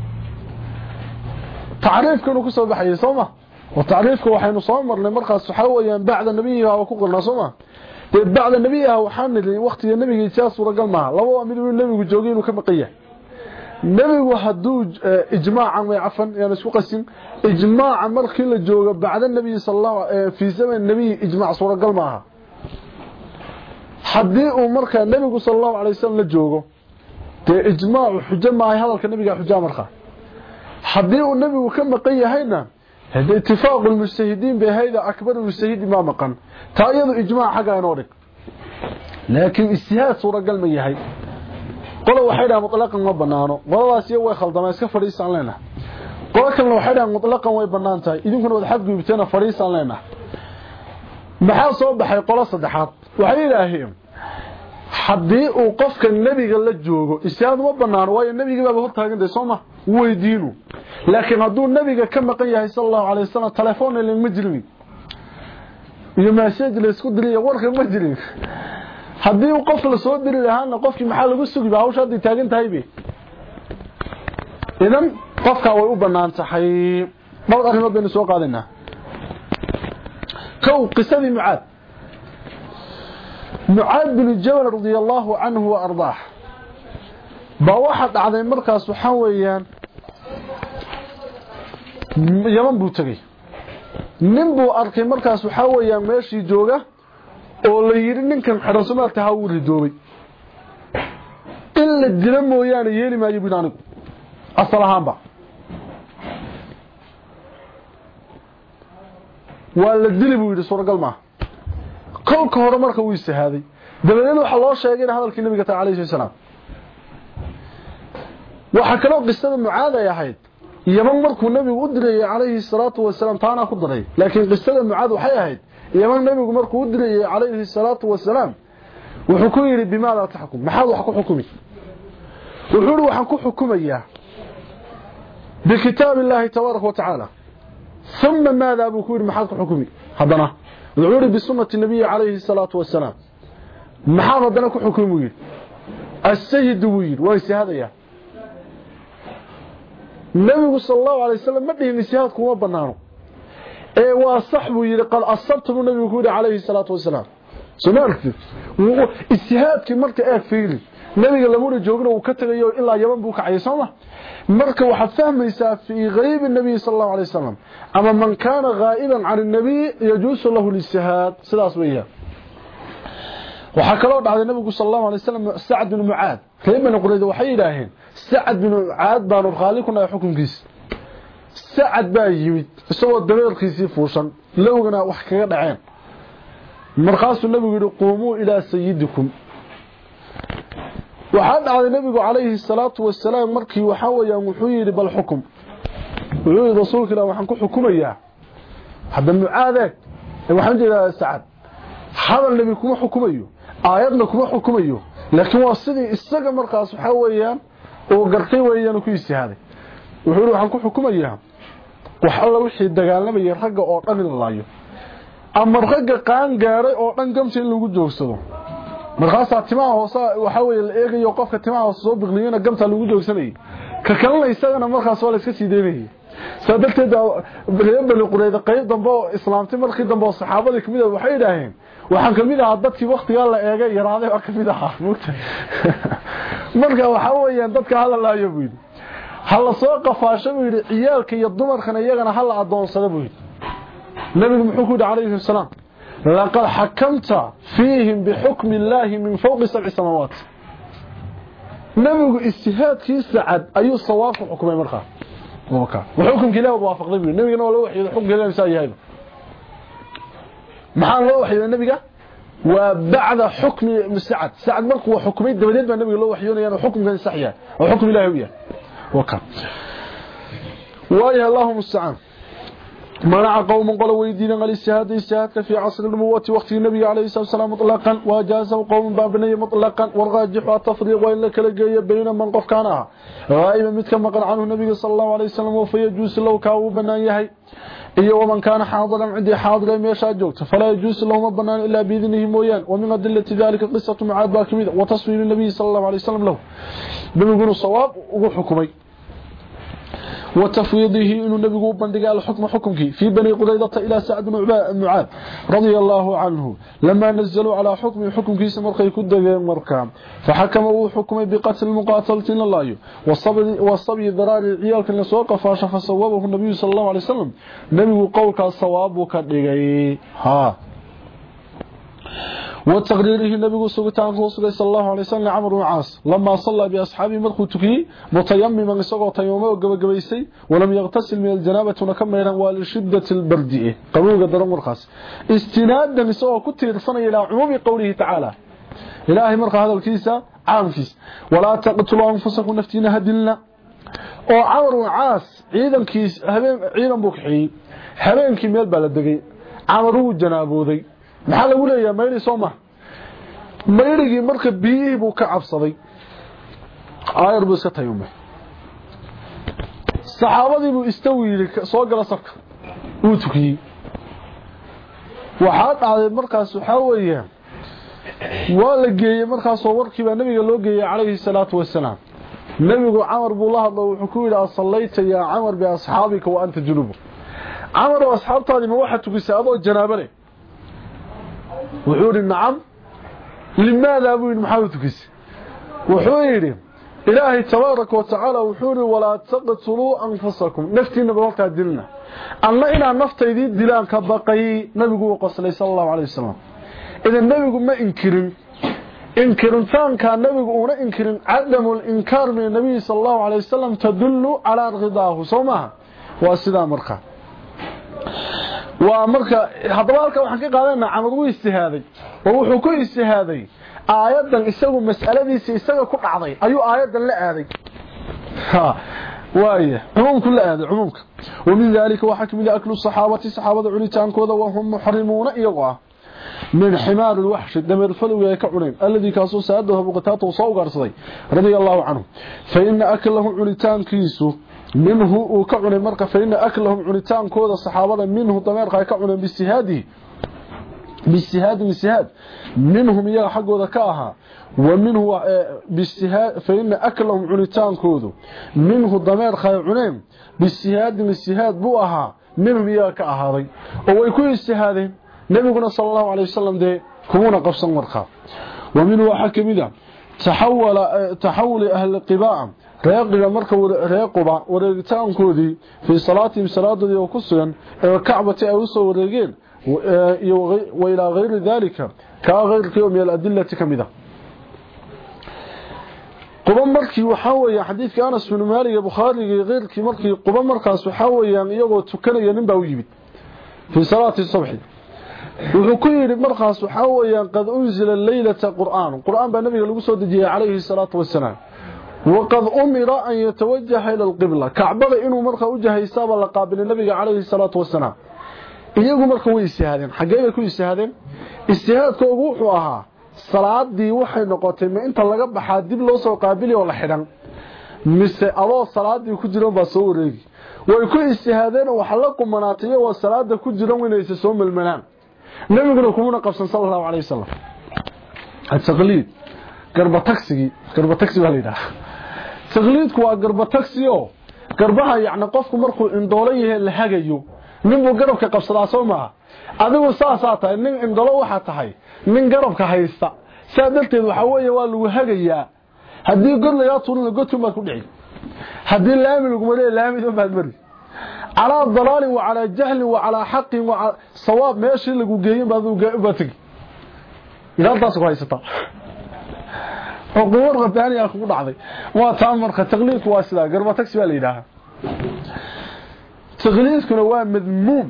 taariifkanu ku soo baxay sooma وتعريفك وحين صامر لمرخص حويا بعد النبي هو كقلنا سما بعد النبي هو حامل وقت النبي جاس ورقل معه لو امير النبي جوجين وكمقيه النبي وحدوج اجماعا وعفن يعني اسكو قسم اجماعا markii la joogo بعد النبي صلى الله في زمن النبي اجماع ورقل معه hadii uu marka nabigu sallallahu alayhi wasallam la joogo te ijmaac xujo ma ay hadalka nabiga xujo marka hadii uu nabigu ka maqan yahayna هذا اتفاق المجتهدين بهذا أكبر المجتهد ما مقن تأيض إجماع حقا نورك لكن اجتهاد صورة قلمة يهي قولوا وحيدا مطلقا وبنانو قولوا سيوه خلطما يسكى فريسا لنا قولوا كان وحيدا مطلقا وبنانتا إذن كانوا تحقوا بتنا فريسا لنا محال صوب بحي قولا صدحات وحيدا هيم حدي وقفك النبي قال لجوغو اجتهاد وبنانو واي النبي قال بهو تاقن دي صومه ويدينو لكن هدو النبي كما قياه صلى الله عليه وسلم تليفون للمجرمي يما سجل اسكو دري ورق المجرم hadii uu qof la soo diri lahaana qofkii maxaa lagu sugi baa hawsha hadii taagan tahay bi idan qofka way u banaan tahay dhowr arrimood baynu soo qaadanaa kow qisadii mucaad mucaad bin jabal radiyallahu anhu wa ardaah baa waxa dhacday markaas waxa weeyaan yaman buu tagay nin buu arkay markaas waxa weeyaan meeshii jooga oo la yiri ninkan xirasuma taawul ridoobay illa dila mooyaan yeeli maayo binaanigu asalahaanba wala dili buu yiri suuragal ma kolka hore marka uu isahaaday dabadeed waxa loo sheegay hadalkii nabiga taallaahu salaam waxa kale oo qisada mucaad ay ahayd yaman markuu nabigu u diray calayhi salaatu wasalaam taana ku diray laakiin qisada mucaad waxay ahayd yaman nabigu markuu u diray calayhi salaatu wasalaam wuxuu ku yiri bimaada taxkum maxaa wax ku xukumi wuxuu waxaan ku xukumayaa بكتاب الله تبارك وتعالى ثم ماذا بكور محاك حكمي حضنا وعوري بسنة النبي عليه الصلاة والسلام محاك حضنا حكمي السيد وير ويسي هذا يا النبي صلى الله عليه وسلم مده نسيهات كما بنانه ايه وصحبه يري قال أصبتم النبي عليه الصلاة والسلام سمعت السيهات كمالك ايه فيلي nabiga lamuna joogna uu ka tagayo ilaa yaman buu kacay sooma marka waxa fahmaysaa fi ghaib nabi sallallahu alayhi wasallam ama man kana ghaiban an nabi yajuusu lahu al-istihad sidaas weeyaa waxa kale oo dhacday nabigu sallallahu alayhi wasallam Sa'd bin Mu'adh reebana qurayda waxay yiraahdeen Sa'd bin Mu'adh baan khaalikuna xukunkiis Sa'd baa yimid isagoo dabeerkiisii fuushan lowgana wax kaga dhaceen markaasuu nabigu yiri quumu ila sayyidikum waxa dhacday nabigu calayhi salaatu wasalaam markii waxa weeyaan wuxuu yiri bal xukum wuxuu rasuulka ilaahay waxaan ku xukumayaa hadda Mu'adh waxaan jeedaa Sa'd hadal nabi kuma xukumayo aayadna kuma xukumayo laakiin waa sidii isaga markaas waxa weeyaan oo gartay weeyaan ku istihaaday wuxuu waxaan ku xukumayaa wax alla wixii dagaalamay ragga oo dhan in laayo ama ragga qaan gaaray oo dhan gamsi in lagu joogsado markaas timaha hoose waxa weey la eegayo qofka timaha hoose soo biqliyana gamta lagu joogsanay ka kalena isagana markaas waa la iska siideeyay saadalteeda reebal qurayda qayb dambe islaamti markii dambe saxaabada kamid ah waxay yiraahdeen waxaan kamid ah dadkii waqtiga la eegay yaraaday oo kamid ah marka waxa weeyaan dadka hadalaayo buu hal soo qafaasho buu yiri ciyaalka iyo dumarkana iyagana hal adoonsada buu yiri nabiga muxuu ku dhacalayhi salaam laqad hakamta fiihim bihukm illahi min fawqi sab'i samawat nabigu istihaadkiisa Sa'd ayuu sawaaf xukumay markaa وكا وحكم كلاه وافقني بي النبي ولا وحي حكم كلاه سايهايب maxaa loo waxyay nabiga waa bacda xukmi Sa'd Sa'd markuu xukmay dabadeed baa nabiga loo waxyoonayaan xukumkan saxiya oo xukm ilaahiya وكا وايه اللهم استعان منع قوم قالوا ويدين قال الشهاده الشهاده في عصر النبوه وقت النبي عليه الصلاه والسلام مطلقا وجازوا قوم بابنيه مطلقا والراجح التفريق وان كلا جيه بين من قف كانها غائبا مد كما قال عنه النبي صلى الله عليه وسلم وفيجوز لو كاو بنان yahay iyo ومن كان حاضرا عندي حاضر meesha joogto فلا يجوز له بنان الا باذنه مويان ومن ادله ذلك قصه معاذ باكميد وتصوير النبي صلى الله عليه وسلم له بيقولوا صواب وحكمي وتفويضه إنه النبي بندق الحكم حكمك في بني قريظة إلى سعد بن معاذ رضي الله عنه لما نزلوا على حكم حكمك سمرقي كدغ مركا فحكموا حكم بقتل المقاتلين الله والصبي والصبي ضرار العيال كان سوق فاشف فصوبه النبي صلى الله عليه وسلم نبي قولك الصواب وكدغي ها وتقريره النبي سبحانه وتعالى صلى الله عليه وسلم عمرو بن عاص لما صلى باصحابه مرخو تكي متيمما اسقو تيممه غبغبيسي ولم يغتسل من الجنابه ونكمل ولشده البرد قبوغا درن ورخاس استنادا اسقو كتيرسن الى عموم قوله تعالى الهي مرخ هذا الكيسه عامفيس ولا تقتلوا انفسكم نفتينا هدلنا او عمرو بن عاص ciidankiis habeen ciidan buu xiyay habeenkii meel baa la dagay عمرو janaabooday maxaa lagu leeyahay mayri Soomaa mayrigi marka biyihii buu ka cabsaday ayar buu iska tayumay saxaabadii buu istawiilay soo gala safka uu tukiyay waxa dhacday markaas waxa weeyaan waa la geeyay markaas oo warkii baa nabiga loo geeyay calayhi salaatu wasalaam nabigu Umar buu la hadlay wuxuu ku yiri sallayta ya Umar bi ashaabika wa anta junub Umar wa asxaabtaadi ma waxa tukisay adoo janaabo leh وحور النعم لماذا أبو محاول تكس وحور إلهي تبارك وتعالى وحور ولا تقتلوا أنفسكم نفتي نبغلت دلنا الله إنا نفتي دي دلان كبقي نبي وقصلي صلى الله عليه وسلم إذا النبي ما إنكرن إنكرن ثان كان نبي ونا إنكرن عدم الإنكار من النبي صلى الله عليه وسلم تدل على رضاه صومها وأسلام مرقى ومركا hadaba halka waxaan ka qaadanaa amadu istihaaday oo wuxuu ku istihaaday aayadan isagu mas'aladiisa isaga ku dhacday ayuu aayadan la aaday ha waaye umumku la aaday umumka ومن ذلك وحكم اكل الصحابه صحابه cunitaankooda وهم محرمون iyaga من حمار الوحش دمر فلو ay ka cuneen alladii kaasoo saadahu buqataato soo gaarsaday radiyallahu anhu fa in aklahu cunitaankiisu منه وكعن مرقه فإن أكلهم عنتان كود الصحابة منه ضمير كعن باستهاده باستهاد باستهاد منهم يا حق ذكاها ومنه باستهاد فإن أكلهم عنتان كود منه ضمير كعن باستهاد باستهاد بوها منهم يا كأهاضي ويكون استهاده نبينا صلى الله عليه وسلم ده كمونا قفصا مرقه ومنه حكم ذا تحول تحول أهل القباء ريقنا مركب ريقبا وريقتان كودي في صلاتهم صلاة وكسرا الكعبة أوسوا وريقين وإلى غير ذلك كغير كيوم من الأدلة كمذا قبان مركي وحاوي حديث كأنس بن مالك بخاري غير كي مركي قبان مركاس وحاوي يعني يغو تكنا ينبا ويجبت في صلاة الصبح وحكير مركاس وحاوي قد أنزل الليلة قرآن القرآن بالنبي لو سو دجيه عليه الصلاة والسلام وقد أمر أن يتوجه إلى القبلة كعبة إنه مركا وجه يساب لقابل النبي عليه الصلاة والسلام iyagu marka way istaadeen xageey ku istaadeen istihaadka ugu wuxuu ahaa salaadii waxay noqotay ma inta laga baxaa dib loo soo qaabiliyo la xidhan mise adoo salaadii ku jiro ba soo wareegi way ku istihaadeen waxa la qumanaatay oo salaada ku jiro inaysa soo malmalaan nabiguna kuma qabsan sallallahu alayhi wasallam at-taqlid garba taxi garba taxi walida taqlidku waa garba taxi oo garbaha yaacna qofku markuu indoolan yahay la hagayo nin buu garabka qabsadaa soo ma adigu saasaa tahay nin indolo waxa tahay nin garabka haysta saadalteed waxa weeye waa lagu hagayaa hadii god laga tuurno godku ma ku dhici hadii laami lagu maray laami oo baad mari ala dalal wa ala jahl wa ala haqq wa sawab meeshi lagu geeyin baad u gaabtay ila taas ku haysata xuquuq rabbaani ah ku dhacday waa taan marka taqliidku waa sida garba taxi baa leeyahay تغليظكنا waa madmuum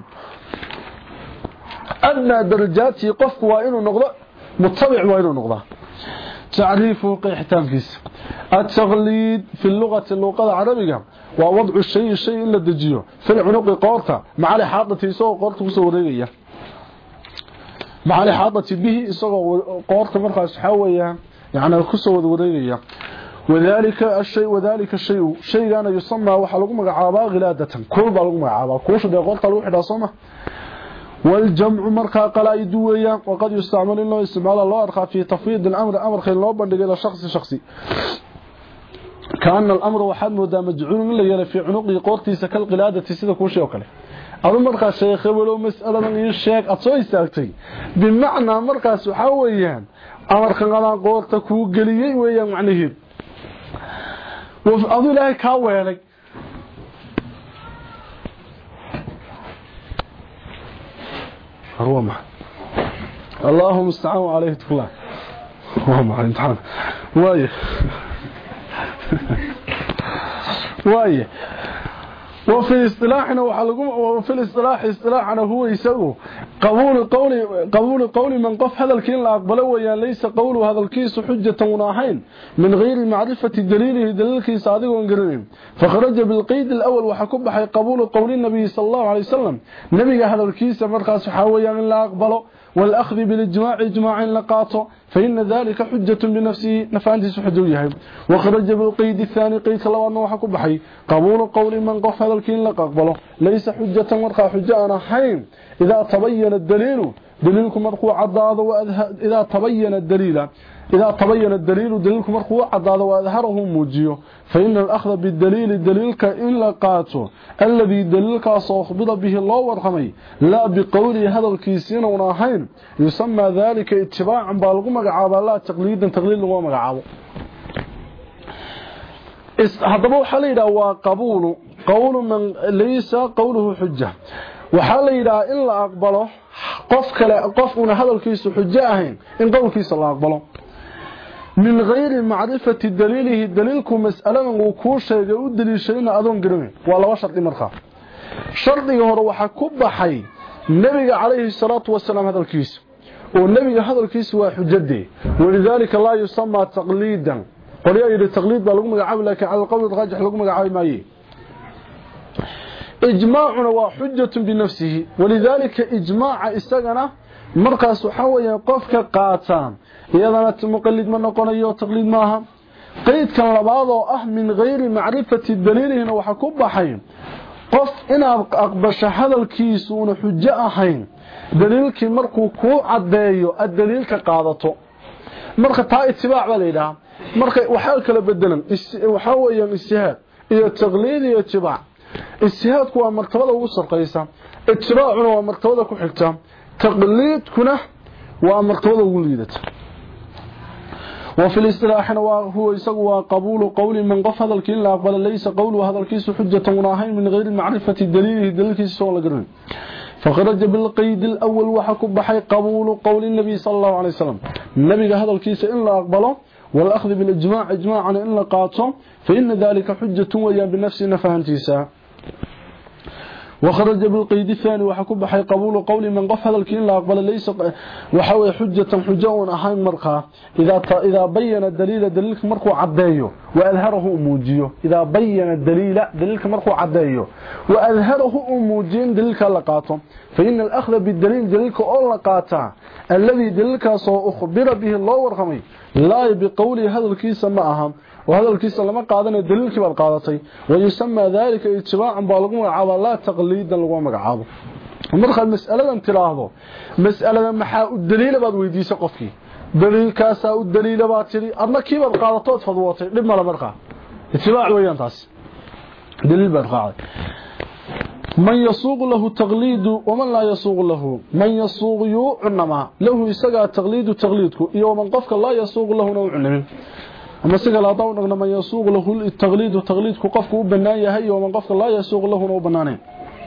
adna darajati qofku waa inuu noqdo mutabic waa inuu noqdo تعريف قيحتانكيس التغليد في اللغة اللغة العربية ووضع الشيء الشيء إلا الدجيو في العنق قورته مع الحاضة سوى قورته سورية مع الحاضة به سوى قورته مرخص حوية يعني كسوى ورية وذلك الشيء وذلك الشيء شيء كان يسمى وحلق مغعابا غلادة كل بلغ مغعابا كوش دي قلت الوحدة صمة والجمع مرقى قلائد دوية وقد يستعمل إنه استعمال الله أرخى في تفويض الأمر أمر خير الله بندق إلى شخص شخصي كأن الأمر وحد مدى مجعول من اللي في عنقه قورتي سكال قلادة سيدة كوشي وكله أظن مرقى الشيخ ولو مسألة من الشيخ أتصوي ساكتي بمعنى مرقى سحويا أمر خير قورتك وقليي ويا معنيه وفي الله كاويلك روما اللهم استعانوا عليه تقلع روما امتحان وايه وايه وفي الاصطلاحنا وحلقوا وفي الاصطلاح اصطلاحنا هو يسوي قبول قول قبول قول من قف هذا الكين لا اقبله ويا ليس قول هذا الكيس حجه وناحين من غير معرفه دليله دليل صادق وغيرين فخرج بالقيد الاول وحكم بحي قبول قول النبي صلى الله عليه وسلم نبي هذا الكيس مرخص حاويا لا اقبله والأخذ بالإجماع إجماع لقاطه فإن ذلك حجة بنفسه نفانتس حجوية وخرج بالقيد الثاني قيد الله أنه حكم بحي قبول قول من قف هذا الكين لقبله ليس حجة مرقى حجة أنا حين إذا تبين الدليل دليلكم مرقوع عضاض إذا تبين الدليل إذا تبين الدليل دليلكم مرقوع عضاض وأظهره موجيه فإن الأخذ بالدليل دليلك إلا قاته الذي دليلك صاخبض به الله ورحمه لا بقول هذا الكيسين وناحين يسمى ذلك اتباعا بالغ مقعابا لا تقليدا تقليد لغو مقعابا هذا حليدا وقبول قول من ليس قوله حجة وحليدا إلا أقبله قف كلا قفنا هذا الكيس حجة أهين إن قول كيس الله أقبله من غير معرفة دليله دليلكم مسألة وكو شيء ودليل شيئنا أدون قرمين والله شرطي مرخى شرطي هو وحكب حي النبي عليه الصلاة والسلام هذا الكيس والنبي هذا الكيس هو حجدي ولذلك لا يسمى تقليدا قل يا التقليد بلغم مقعاب لكن على القول الراجح لغم مقعاب مايه إجماعنا وحجة بنفسه ولذلك إجماع استغنى مركز حوية قفك قاتان iyadana muqallid ma noqonayo taqliid maaha qeydkan labaad oo ah min geyri macrifati daliilihina waxa ku baxay qof inaad aqbasho hadalkiisu una xujo ahayn daliilkii markuu ku cadeeyo ad daliilka qaadato marka taa itibaac baa leeyahay marka waxa kala bedelan waxa weeyaan istihaad iyo taqliid iyo itibaac istihaadku waa martabada ugu sarqeysa itibaacuna waa martabada ku xigta taqliidkuna waa martabada ugu liidata وفي الاصطلاح هو يسوى قبول قول من قف هذا الكين لا أقبل ليس قول هذا الكيس حجة وناهين من غير معرفة دليله دليل كيس ولا قرن فخرج بالقيد الأول وحكب بحي قبول قول النبي صلى الله عليه وسلم النبي هذا الكيس إلا أقبله والأخذ بالإجماع إجماعا إلا قاطه فإن ذلك حجة ويا بنفس نفهنتيسا وخرج بالقيد الثاني وحكب بحي قبول قول من قف هذا الكين لا أقبل ليس وحوي حجة حجة أحاين مرقى إذا إذا بين الدليل دليلك مرقو عدايه وأظهره أموجيه إذا بين الدليل دليلك مرقو عدايه وأظهره أموجين دليلك لقاته فإن الأخذ بالدليل دليلك أولقاته الذي دليلك سأخبر به الله ورحمه لا بقول هذا الكيس معهم وهذا الكيس لما قادنا الدليل كبار قادتي ويسمى ذلك اتباعا بالغم عبا لا تقليدا لغو مقعابه ومرخى المسألة انتلاحظه مسألة محاء الدليل بعد ويديس قفكي دليل كاسا الدليل بعد تري أرنا كيبار قادتوت فضواتي لما لمرخى اتباع ويان تاس دليل بعد قادت من يسوق له التقليد ومن لا يسوق له من يسوق يعنما له يسقى التقليد تقليدك يوم من قفك لا يسوق له نوع منه أما سيقى لا دون من يسوق له التقليد وتقليدك قفك وبنان يهي ومن قفك لا يسوق له نوع بنانين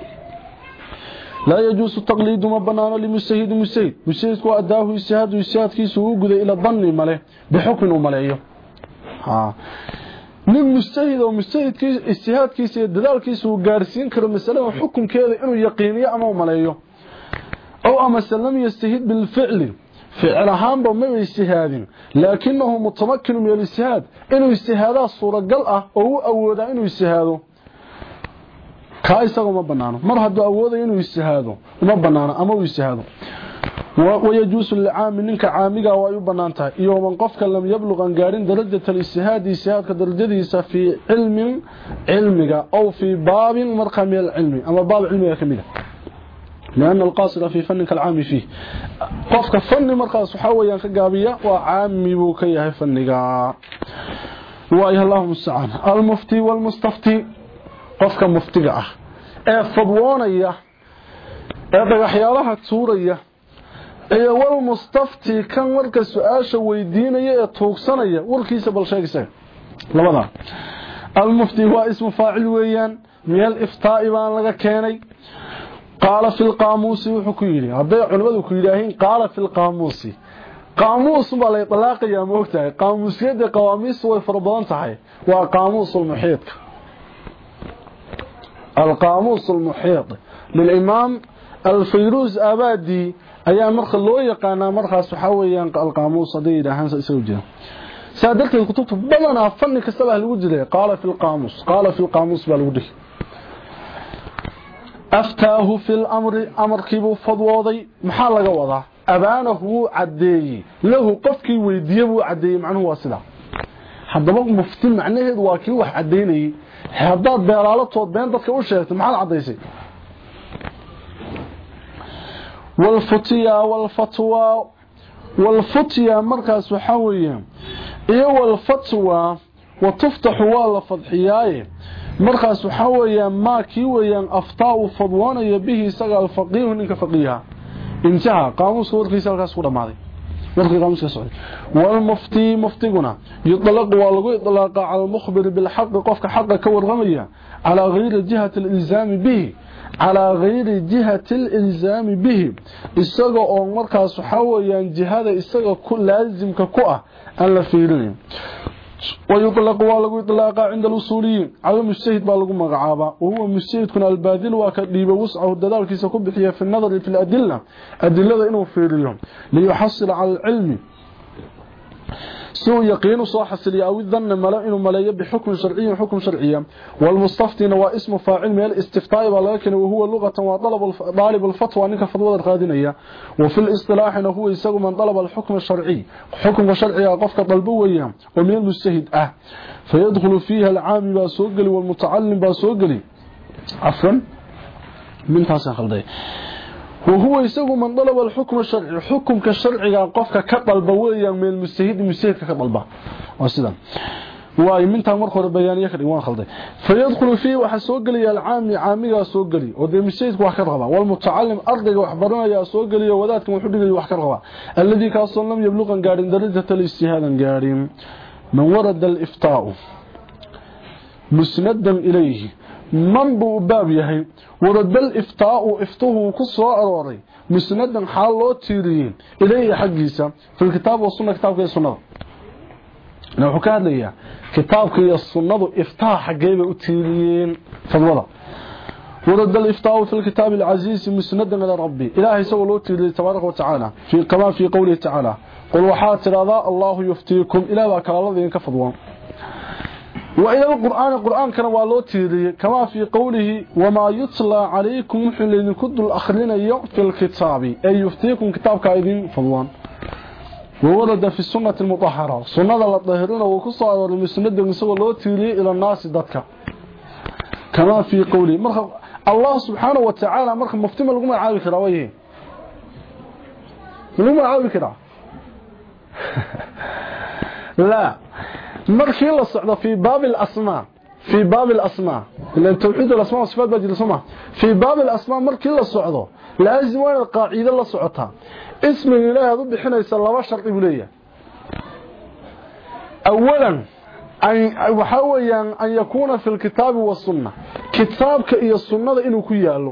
لا يجوز التقليد ما بنانا لمجتهد مجتهد مجتهد وأداه اجتهاد واجتهاد كيسو وجد إلى الظن ماله بحكم وملئيه ها nin mujtahid oo mujtahidkiisa ijtihaadkiisa iyo dadaalkiisa uu gaarsiin karo mas'alada xukunkeeda inuu yaqiiniyo ama maleeyo oo ama sallam yastahid bil fi'li fi'l ahaan ba ma ijtihaadin laakinahu mutamakkin min al-ijtihaad inuu ijtihaada suuragal ah oo uu awoodo inuu ijtihaado ka isaga ma banaano mar hadduu awoodo inuu ijtihaado ma banaano ama uu ijtihaado ويجوز للعام منك عامقا وأيو بنانتها يوم قفك لم يبلغ أن قارن درجة الاجتهاد اجتهاد كدرجة في علم علمك أو في باب مرقم العلم أما باب علمي كمية لأن القاصر في فنك العام فيه قفك فن مرقص حويا كقابية وعامي بوكيه فنك وأيها الله المستعان المفتي والمستفتي قفك مفتقع فضوانية هذا حيالها تسورية اي والمستفتي كان marka su'aasha weydiinaya ee toogsanaya warkiisa bal sheegaysa labada المفتي هو اسم فاعل weeyaan meel iftaa baan laga keenay qaala fil qaamuus wuxuu ku yiri haday culimadu ku yiraahin qaala fil qaamuus qaamuus baa la ilaaqaya moogtahay qaamuusyada qawaamiis way farabadan tahay waa qaamuus muhiit القاموس المحيط للإمام الفيروز أبادي ayaa marka loo yaqaan markaas waxa weeyaan alqaamuus adeeyda hansa isoo jeedo saadalka kutubta badana fanni kastaba lagu jiray qaala fil qaamuus qaala fil qaamuus baa lagu dhigay aftaahu fil amri amarkiibu fadwooday maxaa laga wadaa abaanahu cadeeyay lahu qofkii weydiiyay buu cadeeyay macnuhu waa sida hadaba mufti macnaheedu waa kii wax cadeynay hadaad beeraalatood been dadka u sheegtay maxaa cadeysay والفتيا والفتوى والفتيا مركز وحويا ايه والفتوى وتفتح ولا فضحياي مركز وحويا ما كيويا افتاء فضوانا يبيه سغى الفقيه انك فقيها انتهى قاموس ورقيس halkaas ku dhamaaday markii qaamuska socday والمفتي مفتينا يطلق ولغو يطلق على المخبر بالحق قفك حق ka warqamaya على غير جهة الالزام به على غير جهة الإلزام به إساقا أو مركز حويا جهة إساقا كل لازمك كؤة أن لا فيرين ويطلق والغو يطلق عند الوصوليين على المجتهد بالغو مغعابا وهو مجتهد كن البادل وكذيب وسعه الدلال كيسا كبحيا في النظر في الأدلة أدلة إنه فيرين ليحصل على العلم سوء يقين صاحة أو الظن ملائن ملايا بحكم شرعي وحكم شرعي والمستفتي هو اسم فاعل من الاستفتاء ولكن وهو لغة وطلب طالب الفتوى أنك فضوة القادنية وفي الاصطلاح هو يساق من طلب الحكم الشرعي حكم شرعي قفك طلبوية ومن المجتهد أه فيدخل فيها العام باسوقلي والمتعلم باسوقلي عفوا من تاسع خلدي وهو يسوي من طلب الحكم الشرعي حكم كالشرعي قفك كطلب ويا من المجتهد المجتهد كطلبه وسدا واي منتا markii hore bayaaniye ka dhigan khalday fayadkhulu fi waxa soo galiya alcaami caamiga soo gali oo deemisheedku wax ka qaba wal mutaallim ardayga wax baranaya soo galiya wadaadka wuxuu dhigay wax ka qaba alladii ka soo lam yabluqan gaarin darajada al-ijtihaadan gaarin man warada al-iftaa' musnadan ilayhi man bu baab yahay warada al-iftaa' iftuhu ku soo arooray musnadan xaal loo tiiriyeen ilayhi xaqiisa fil kitaab wa sunnah kitaabka sunnada نحو كان ليا كتابك السنة إفتاء حقيبة أتيليين فالوضع ورد الإفتاء في الكتاب العزيز مسندا إلى ربي إلهي سوى الأتيلي تبارك وتعالى في كما في قوله تعالى قل وحات رضا الله يفتيكم إلى ذاك الله ينكفضوا وإلى القرآن القرآن كان والأتيلي كما في قوله وما يطلع عليكم حلين كد الأخرين في الكتاب أي يفتيكم كتابك أيضين فضوان وورد في السنة المطهرة سنة الطاهرين وكسر المسند المسوى الوتيري إلى الناس ذاتك كما في قوله مرخ الله سبحانه وتعالى مرخ مفتمل لكم عاوي كراويه لكم عاوي كرا لا مرخ يلا الصعدة في باب الأسماء في باب الأسماء لأن توحيد الأسماء والصفات باجي الأسماء في باب الأسماء مرخ يلا الصعدة لازم وين القاعدة الله صعدتها اسم الله هذا بحنيس الله شرط بليه اولا ان وحاويا ان يكون في الكتاب والسنه كتابك iyo sunnada inuu ku yaalo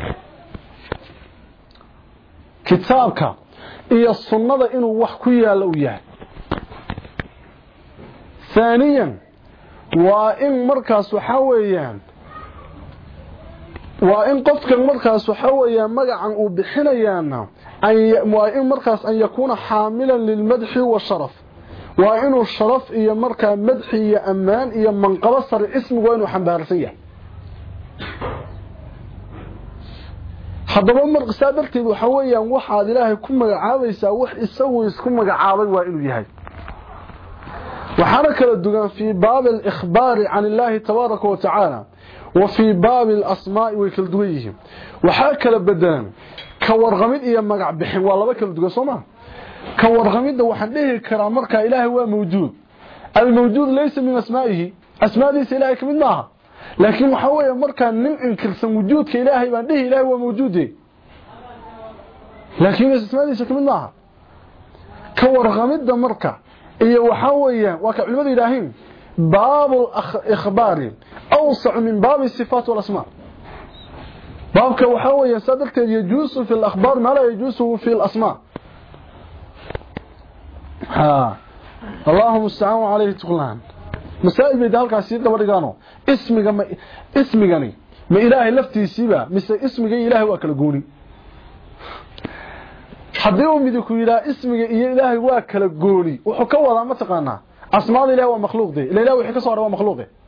kitaabka iyo sunnada inuu wax ku yaalo u yahay ثانيا وان markaas waxa weeyaan waa in qofkan markaas waxa weeyaan magacan uu bixinayaana أي وإن مركز أن يكون حاملا للمدح والشرف وإنه الشرف إيا مركز مدح إيا أمان إيا منقبة صار اسم وإنه حنبارسية حضر مركز سابرتي وحويا وحاد إلهي كم مقعابيسا وح إسوي كم مقعابي وإنه يهي وحركة الدقان في باب الإخبار عن الله تبارك وتعالى وفي باب الأسماء وكالدويه وحاكى البدان كورغميد iyo magac bixin waa laba kala duwan Soomaa كورغميد waxaan dhihi karaa marka Ilaahay waa mawjuud al mawjuud laysa min asmaa'ihi asmaadiisa Ilaahay kamid maaha laakiin waxa weeye marka nin inkirsan wujuudka Ilaahay baan dhihi Ilaahay waa mawjuud laakiin asmaadiisa kamid maaha كورغميد marka iyo waxa weeye waa ka culimada Ilaahay baabul ikhbaari awsa' min baab as-sifat wal asma' بابك وحاوي يصدرت يجوز في الأخبار ما لا يجوز في الأسماء ها اللهم استعان عليه تقلان مسائل بيدالك عسير دبرقانو اسمك ما اسمكني ما إلهي لفتي سيبا مثل اسمك إلهي وأكل قولي حديهم بدكو إله اسمك إلهي وأكل قولي وحكوة ما تقانا أسماء إلهي ومخلوق دي إلهي وحكا صار ومخلوق دي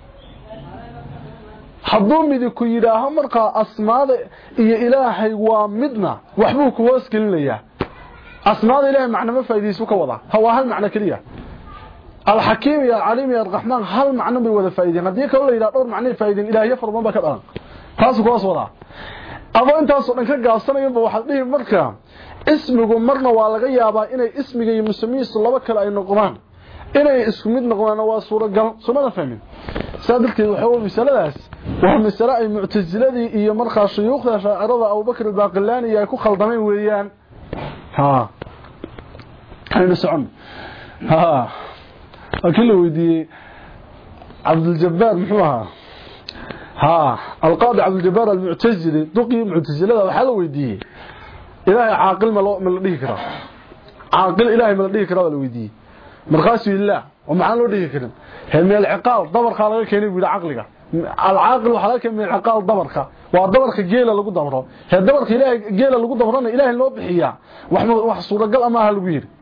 hadduu mid ku yiraaho marka asmaada iyo ilaahay waa midna waxbuu ku hoos gelinaya asmaada ilaahay macna ma faa'iideyso ka wada hawa hal macna kaliya al-hakim ya alim ya ar-rahman hal macna bay wada faa'iideen hadii kale la yiraahdo dhowr macna faa'iideen ilaahay farban ba ka dhalan taas ku hoos wada aba intaas oo dhan ka gaabsanayo waxa dhihi marka ismigu marna waa laga yaabaa inay ismiga iyo musamiisu laba kale ay noqdaan inay isku mid noqdaan waa suuragal sumada fahmin saadilkii waxa uu misaladaas waxa misala ay mu'taziladii iyo markaa shuyuukhda shaacirada Abu Bakr al-Baqillani ay ku khaldameen weeyaan ha ayna socon ha akil weydii Abdul Jabbar muxuuha ha al-Qadi Abdul Jabbar al-Mu'tazili duqi mu'tazilada waxa la weydii ilaahay caaqil ma loo ma la dhihi karo caaqil ilaahay ma la dhihi karo la weydii markaas ilaa ومعنا لو دغ كدن هل العقال دبرka laga keenay wiil aqliga العاقل waxa laga keenay عقال dabarka waa dabarka geela lagu dabro he dabarka ilaahay geela lagu dabrana ilaahay loo bixiya wax wax suuragal ama ha lagu yiri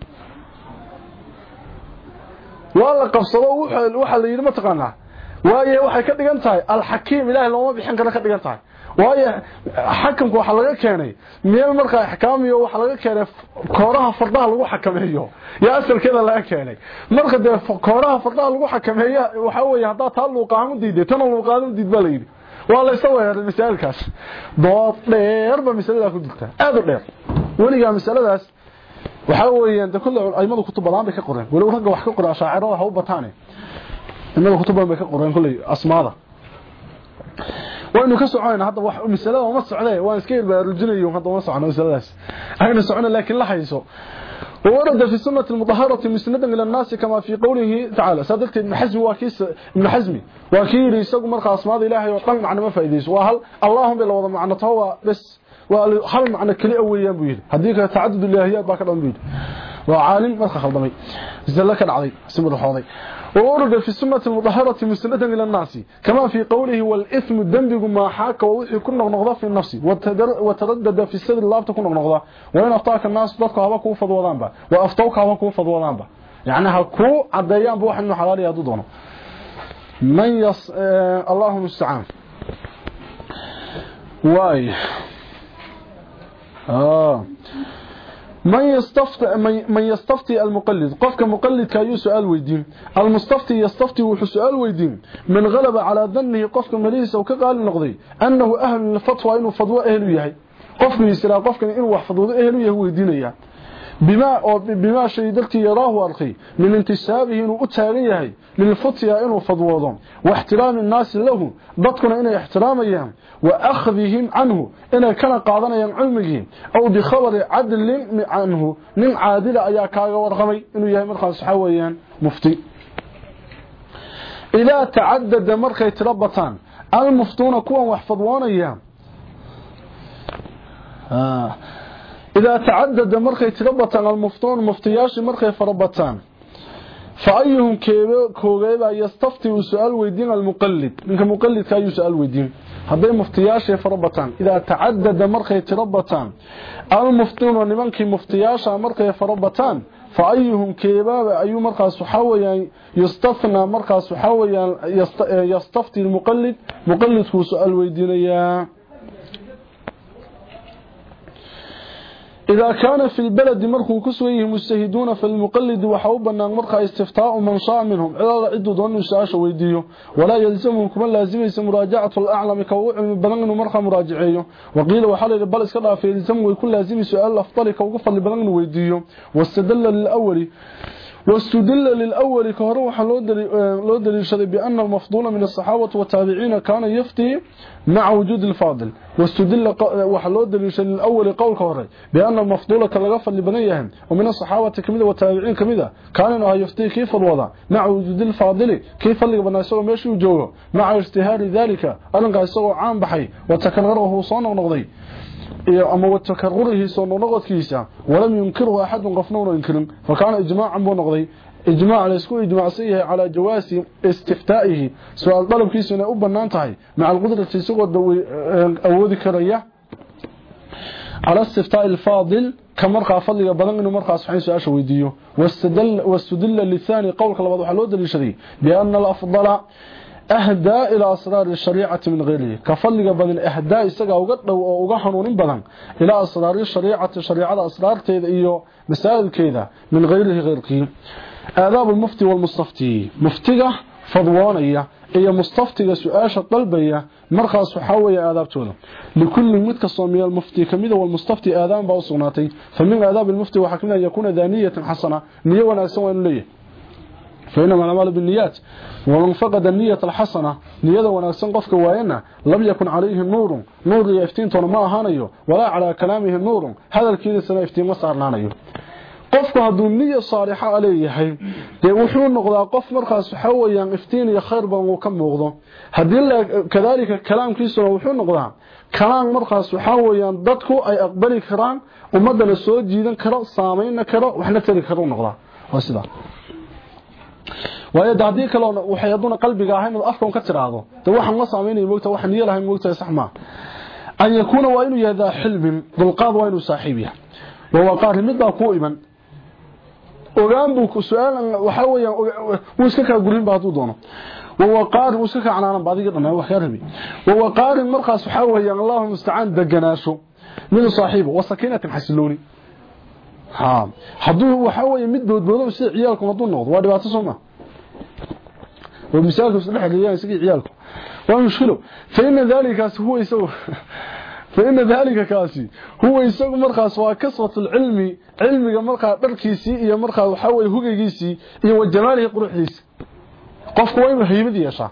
wala qabsado waxa la yiri ma taqaana waaye waxay ka dhigan tahay al-hakim ilaahay looma bixin kara ka dhigan tahay waaye xakamku waxa laga keenay meel marka ahkaamiyo waxa laga keenay kooraha fardaha lagu xakameeyo ya asalkeeda laga keenay marka de kooraha fardaha lagu xakameeyo waxa weeye hadaa taa loo qaamo diiday tan loo qaamo diid baa leeyay waa la soo weerar misalkaas dood dheer ba misalada ku jirta aad u dheer waliga misaladaas waxa weeyaan de kullu aymadu kutub badan bay ka qoreen wali ragga wax ka qoraa shaaciro waxa u bataanay إنه كتبهم بك القرآن كله أسماء وإنه كسعنا هذا واحد مسألة ومس عليه وأنا سكيل برجلي يوم هذا ومس عنا مسألة أنا سعنا لكن لا حيسو وورد في السنة المطهرة مسندا إلى الناس كما في قوله تعالى صدقت ابن حزم وكيس ابن حزمي وكيل يسوق مرقى أسماء إلهي وطلع معنا ما فايديس وهل اللهم بالله وضع معنا طوى بس وهل معنا كل أولياء بيد هذيك تعدد الإلهيات باكر بيد وعالم مرقى خلطمي زلك العظيم اسم الحوضي وورد في السنة المطهرة مسندا إلى الناس كما في قوله والإثم الذنب ما حاك ووحي كنا نغضى في النفس وتردد في السر الله تكون نغضى وإن أفتاك الناس ضدك هواكو فضوضان با وأفتوك هواكو فضوضان با يعني هكو عديان بوح إنه حلالي يدودونه من يص آه الله المستعان واي آه من يستفتي من يستفتي المقلد قفك مقلد كايو سؤال ويدين المستفتي يستفتي وحو سؤال ويدين من غلب على ظنه قفك مليس وكقال نقضي انه اهل الفتوى انه فضوى اهل يحي قفك يسرا قفك انه وحفظوده اهل يحي ويدينيا بما بما شيدلتي يراه الخي من انتسابه انه اتاغن يحي للفتيا انه فضوودون واحترام الناس له ضدكنا انه احتراميان واخذهم عنه انه كان قادنيان علمه او بخبر عدل عنه من عادل ايا كاغا ورقمي انه يحي مرخص حويان مفتي اذا تعدد مرخي تربطان المفتون كون وحفظوانيان آه. إذا تعدد مرخي تربطان المفتون مفتياش مرخي فربطان فأيهم كوغيبا يستفتي سؤال ويدين المقلد منك مقلد كايو سؤال ويدين هذا مفتياش فربطان إذا تعدد مرخي تربطان المفتون ونمانك مفتياش مرخي فربطان فأيهم كيبا أي مرخي سحاويا يستثنى مرخي سحاويا يستفتي المقلد مقلد هو سؤال ويدين يا إذا كان في البلد مرخو كسويه مجتهدون فالمقلد وحوبنا مرخى استفتاء من شاء منهم إلا عدو دون سعاش ويديه ولا يلزمهم كما لازميس مراجعة الأعلم كوعم بلغن مرخى مراجعيه وقيل وحال البلد كذا في يلزم ويكون لازم سؤال الأفضل كوقف لبلغن ويديه واستدل للأول واستدل للأول كهروح لو دليل بأن المفضول من الصحابة والتابعين كان يفتي مع وجود الفاضل واستدل وحلو دليل للأول قول كهري بأن المفضول كالغفل لبنيهم ومن الصحابة كمذا والتابعين كمذا كانوا يفتي كيف الوضع مع وجود الفاضل كيف اللي بنا يسوي ماشي وجوه مع اجتهاد ذلك أنقى يسوي عام بحي وتكرره صانع نغضي أما وتكرره صانع نغضكيسا ولم ينكره أحد غفنون ينكرن فكان إجماعا بنغضي إجماع على سكو إجماع سيه على جواز استفتائه سؤال طلب كيسنا أبنان تهي مع القدرة سيسوق أو ذكرية على استفتاء الفاضل كمرقى فضل بدن إنه مرقى سبحانه سؤال ويديه واستدل, واستدل للثاني قول كالوضوح الوضع للشري بأن الأفضل أهدى إلى أسرار الشريعة من غيره كفضل بدن أهدى إستقى وقحنون بدن إلى أسرار الشريعة الشريعة أسرار تيذ إيو مسائل كذا من غيره غيرك آداب المفتي والمستفتي مفتية فضوانية إيا مستفتية سؤاشة طلبية مرخص وحاوية آدابتونا لكل متك الصومية المفتي كميدة والمستفتي آدام باوصوناتي فمن آداب المفتي وحكمنا يكون ذانية حسنة نية ونأسوا ليه فإنما الأعمال بالنيات ومن فقد النية الحسنة نية ونأسوا قفك وإنه لم يكن عليه النور نور يفتين طنما هانيو ولا على كلامه النور هذا الكيد سنة يفتين مصعر لانيو qofku haduu niyo saalixa leeyahay de wuxuu noqdaa qof markaas waxa weeyaan iftiin iyo khayr badan uu ka muuqdo hadii kadalika kalaamkiisuna wuxuu noqdaa kalaam markaas waxa weeyaan dadku ay aqbali karaan ummadana soo jiidan karo saameyn karo waxna tari karo noqdaa waa sida waayo dadii kale waxay aduna qalbiga ahayn afkan ka tiraado de waxan la saameynay moogta wax niyo lahayn moogta sax ma an yakuna wa inuu yahay xilbin dulqaad waa inuu saaxiibiya waa qaarnimada ku iman ogaan buu su'aal waxa weeyaan uu iska ka gurin baad u doono waa qaar uu iska ka canaan baadiga dhanaa wax ka rabi waa qaar markaas waxa weeyaan Allahu musta'an deganaasho min saaxiibo wasakinatin xasilooni ha haduu waxa weeyaan mid boodboodo si ciyaalku haduu noqdo waa dhibaato Soomaa oo misaalku saddex dhiyaan si ciyaalku waa mushkilo فإن ذلك هو يسوي فإن ذلك كاسي هو يسوي مرخص وكسرة العلم علمي مرخص دركيسي iyo markaa waxa way hugigiisi iyo wajamaalihi quruxdiisa qofku waa inuu haybad yeeshaa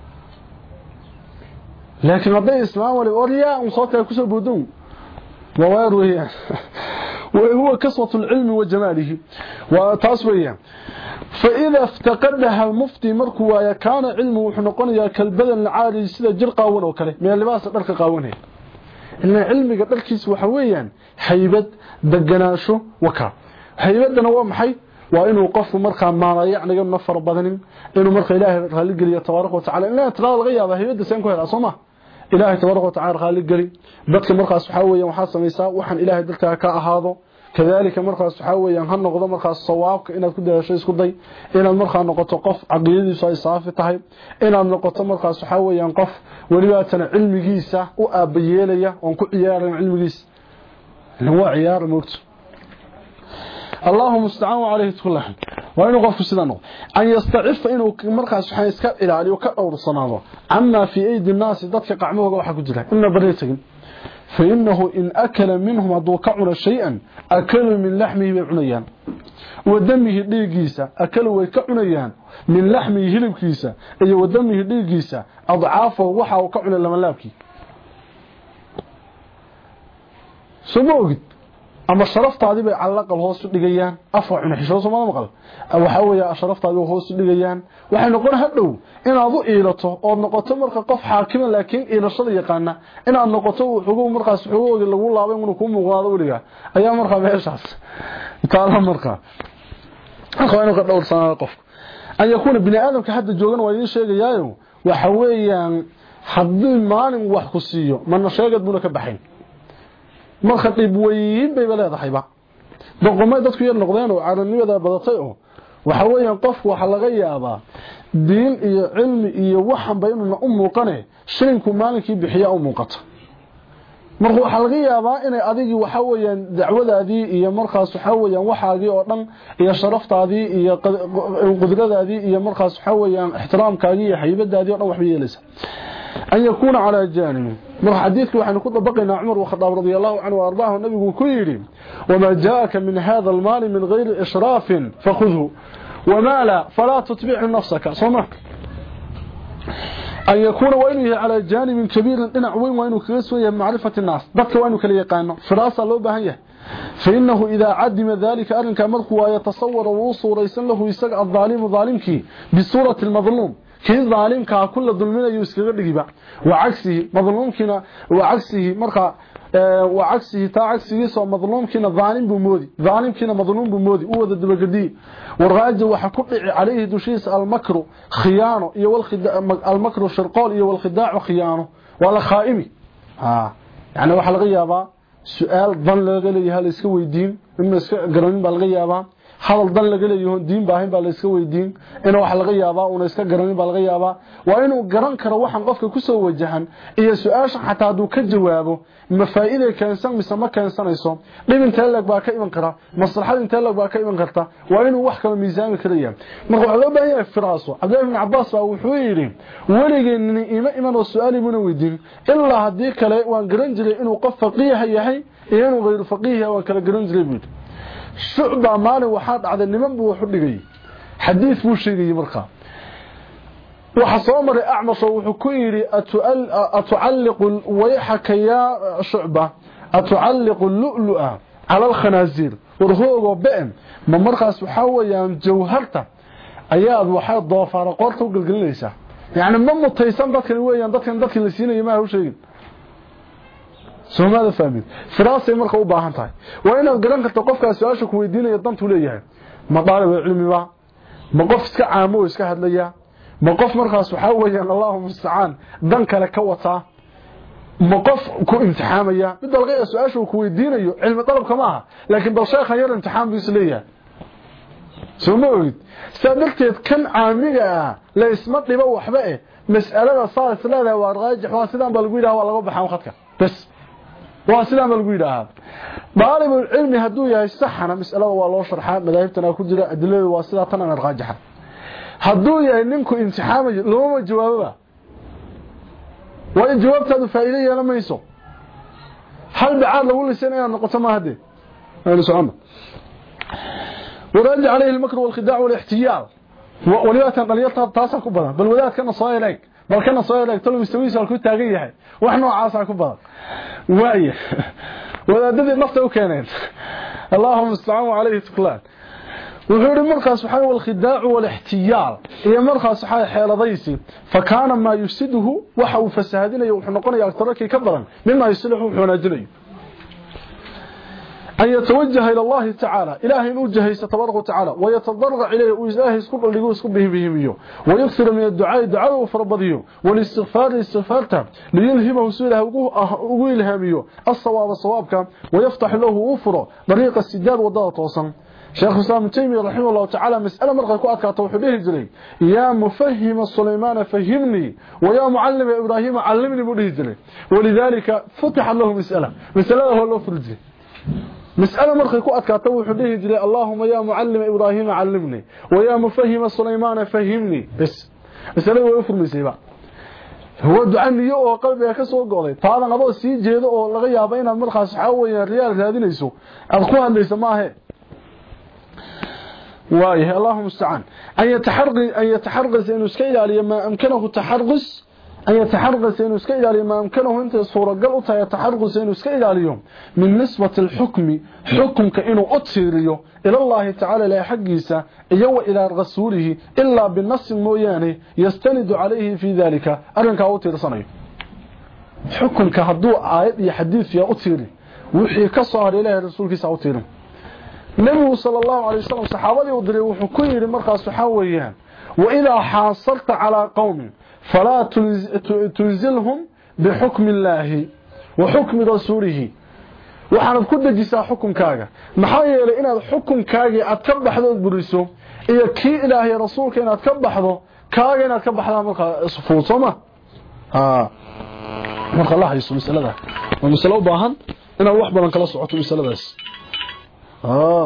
laakiin haday islaam wali oriya un sawta ku soo boodon wawaar weeyaan وهو كسوة العلم وجماله وتصويا فإذا افتقدها المفتي مركوا كان علمه وحنقونيا كالبدن العالي سيدا جر قاون وكله من اللباس دلك قاونه إن علمك دلكيس وحويا حيبت دقناشو وكا حيبتنا هو محي وإنه وقف مركا ما يعني نفر بدن إنه مركا إله خالق لي تبارك وتعالى إنه تغال غيابه حيبت سينكو هذا صمه إلهي تبارك وتعالى خالق لي بدك مركا سحاويا وحا سميسا وحن إلهي دلك كا أهاضو كذلك مرخص سحاويا هن نقض مرخص صوابك إن كل شيء اسكو داي إن المرخص نقطه قف عقيدتيسو اي صافي tahay إن نقطه مرخص سحاويا قف ولياتنا علميgiisa u aabayeelaya oo ku ciyaaran cilmigiisa هو عيار موت اللهم استعان عليه كله وانه قف سدانو ان يستعف انه مرخص waxay iska ilaaliyo ka dhowrsanaado amma fi ayd الناس dadka qacmooga waxa ku jira inna bareetagin فإنه إن أكل منهم أدوكعنا شيئا أكلوا من لحمه بعنيان ودمه ديقيسا أكلوا ويكعنيان من لحمه هلبكيسا أي ودمه ديقيسا أضعافه وحا وكعنا لما لابكي سموغد أما الشرفت هذه على الأقل هو سدقيان أفرع من حشوصه ما مقل أو حاوية الشرفت هذه هو سدقيان وحين نقول هدو إن أضو إيلته أو نقطة مرقى قف حاكما لكن إلى الشرط يقانا إن النقطة حقوق مرقى سحقوق اللي قول الله بين ونكون مغاضة وليها أيام مرقى بيشعص تعالى مرقى أخواني قد أول سنة قف أن يكون بني آدم كحد الجوغان ويدين شيء يايو وحاوية حدين مالي وحكسيه من شيء قد بنا كبحين ما خطيب وين bay leedahay ba doqomay dadku yar noqdeen oo caalamnimada badatay oo waxa weeyaan qof waxa laga yaabaa diin iyo cilmi iyo waxan bay inuu u muuqane shirinku maalinkii bixiya u muuqato marka waxa laga yaabaa inay adigi waxa weeyaan dacwadaadii iyo markaas waxa weeyaan waxaagii oo dhan iyo sharaftaadii iyo qudradaadii iyo markaas waxa weeyaan ixtiraamkaagii iyo haybadaadii oo dhan wax yeelaysa أن يكون على جانب من حديثك وحن كنت بقينا عمر وخطاب رضي الله عنه وأرضاه النبي كيري وما جاءك من هذا المال من غير إشراف فخذه وما لا فلا تتبع نفسك صمك أن يكون وإنه على جانب كبير إن عوين وإنه كريسوية معرفة الناس ذاتك وإنه كليقان فراسة لو بهيه فإنه إذا عدم ذلك أرنك مركوا يتصور وصور ليس له يسقع الظالم ظالمك بصورة المظلوم كي ظالمك كل ظلمنا يسكغ دغيبا وعكسه مظلومكنا وعكسه marka وعكسه تا عكسه soo مظلومكنا ظالم بمودي ظالمكنا مظلوم بمودي oo wada dabagadi warqaajo waxa ku dhici عليه dushiis المكر خيانه iyo wal المكر الشرقال iyo wal khidaa khiyaano wala khaa'imi ha yani waxa laga yaabaa su'aal dan laga leeyahay iska weydiin in iska garanin baa laga yaabaa hadal dan laga leeyahay diin baahin baa la iska weydiin in wax laga yaabaa una iska garanin baa laga yaabaa waa inuu garan karo waxan qofka ku soo wajahan iyo su'aasha xataa haduu ka jawaabo ma faa'iido keensan mise ma keensanayso dhibinta lag baa ka iman kara maslaxad inta lag baa ka iman karta waa inuu wax kala miisaan kariya marka waxa loo baahan yahay firaaso Abdullah ibn Abbas baa wuxuu yiri waligeen ima iman oo su'aal ibn weydiin illa hadii kale waan garan jiray inuu qof faqiih yahay iyo inuu غير faqiih waa kala garan jiray شعبة مالي وحاد عدد نمان بو حدقي حديث بو شيقي مرقى وحصامر أعمص وحكيري أتعلق ويحك يا شعبة أتعلق اللؤلؤ على الخنازير ورهوه وبئن من مرقى سحاوة يعني جوهرته أياد وحاد ضوافار قورته وقلقل ليسا يعني من مطيسان ذاتك الويان ذاتك ذاتك اللي سينا يماه وشيقين سو ماذا فاهمين فراسه marka u baahan tahay waa inaad garan karto qofka su'aasha ku weydiinaya dantu leeyahay ma daalib cilmi ba ma qof iska caamo iska hadlaya ma qof markaas waxa weeyaan Allahu musta'an dan kale ka wata ma qof ku imtixaamaya mid dalqay su'aasha ku weydiinayo cilmi talab kama aha laakiin bal sheekh yar imtixaan biis leeyahay soo ma ogid saadalteed kan caamiga la isma dhibo waxba eh mas'alada saas leedahay waa raajix waa sidaan bal lagu yiraahdo laga baxaan khadka bas واسلام الغيرها طالب العلم هدو يا صحنا مساله waa loo sharxaa madaahibtana ku jira adilada waa sida tan aan raajaxa haduu yahay ninku imtixaamay looma jawaababa waa jawaabtaadu faa'iido yeelamayso hal baad lagu lisanaya noqoto ma hade aynu socon waraji عليه المكر والخداع والاحتيال ولياتن دليلتا تاسا ku badan bal wadaad kana soo eleg bal kana soo eleg tolo mistawiisa ku taagan yahay wax noocaas ku badan waay wadaadadii nafta u keeneen Allahumma musta'an alayhi tuqlan wuxuu markaas waxa wal khidaac wal ihtiyaal iyo markaas waxa xeeladaysi fakana ma yusiduhu waxa uu fasaadinayo wuxuu noqonayaa tarkii ka badan mima yusluhu wuxuu naajinayo أن يتوجه إلى الله تعالى إلهي نوجه تبارك وتعالى ويتضرع إليه وإلهي يسكب اللي يسكب به بهميه ويكثر من الدعاء دعاء وفربضيه والاستغفار استغفارته ليلهمه سؤاله وإلهاميه الصواب صوابك ويفتح له وفره طريق السداد وضاء توصن شيخ الإسلام تيمية رحمه الله تعالى مسألة مرقى كؤاتك توحيده جلي يا مفهم سليمان فهمني ويا معلم إبراهيم علمني بله جلي ولذلك فتح له مسألة مسألة هو الله فرجي مسألة مرخي كو أدكاته وحديه جلي اللهم يا معلم إبراهيم علمني ويا مفهم سليمان فهمني بس مسألة هو يفر مسيبا هو الدعاء نيو وقلبي كسو قولي طبعا أبو سي جيدو لغا يابين المرخص حاوية ريال هذه ليسو أدخوها ليس ماهي وايه اللهم استعان أن يتحرق أن يتحرقس إنه سكيل علي ما أمكنه التحرقس أن يتحرقس إنه سكيل علي ما أمكنه أنت صورة قلطة يتحرقس إنه سكيل عليهم من نسبة الحكم حكم كإنه أطيريه إلى الله تعالى لا يحقيسه يو إلى رسوله إلا بالنص الموياني يستند عليه في ذلك أرنك أطير صنعي حكم كهدوء آيات يحديث يا أطيري وحي كصار إليه رسولك سأطيره النبي صلى الله عليه وسلم صحابته ودري وحو كيري markaas waxa weeyaan wa ila hasalta ala qawmin fala tunzilhum bihukm Allah wa hukm rasulihi waxaad ku dajisaa xukunkaaga maxaa yeelay inaad xukunkaaga aad ka baxdo buriso iyo kii ilaahay rasuulka inaad ka baxdo kaaga inaad ka baxdo marka isfuusoma ah marka Allah hayso misalada waa misalo baahan inaad wax badan kala socoto misaladaas آه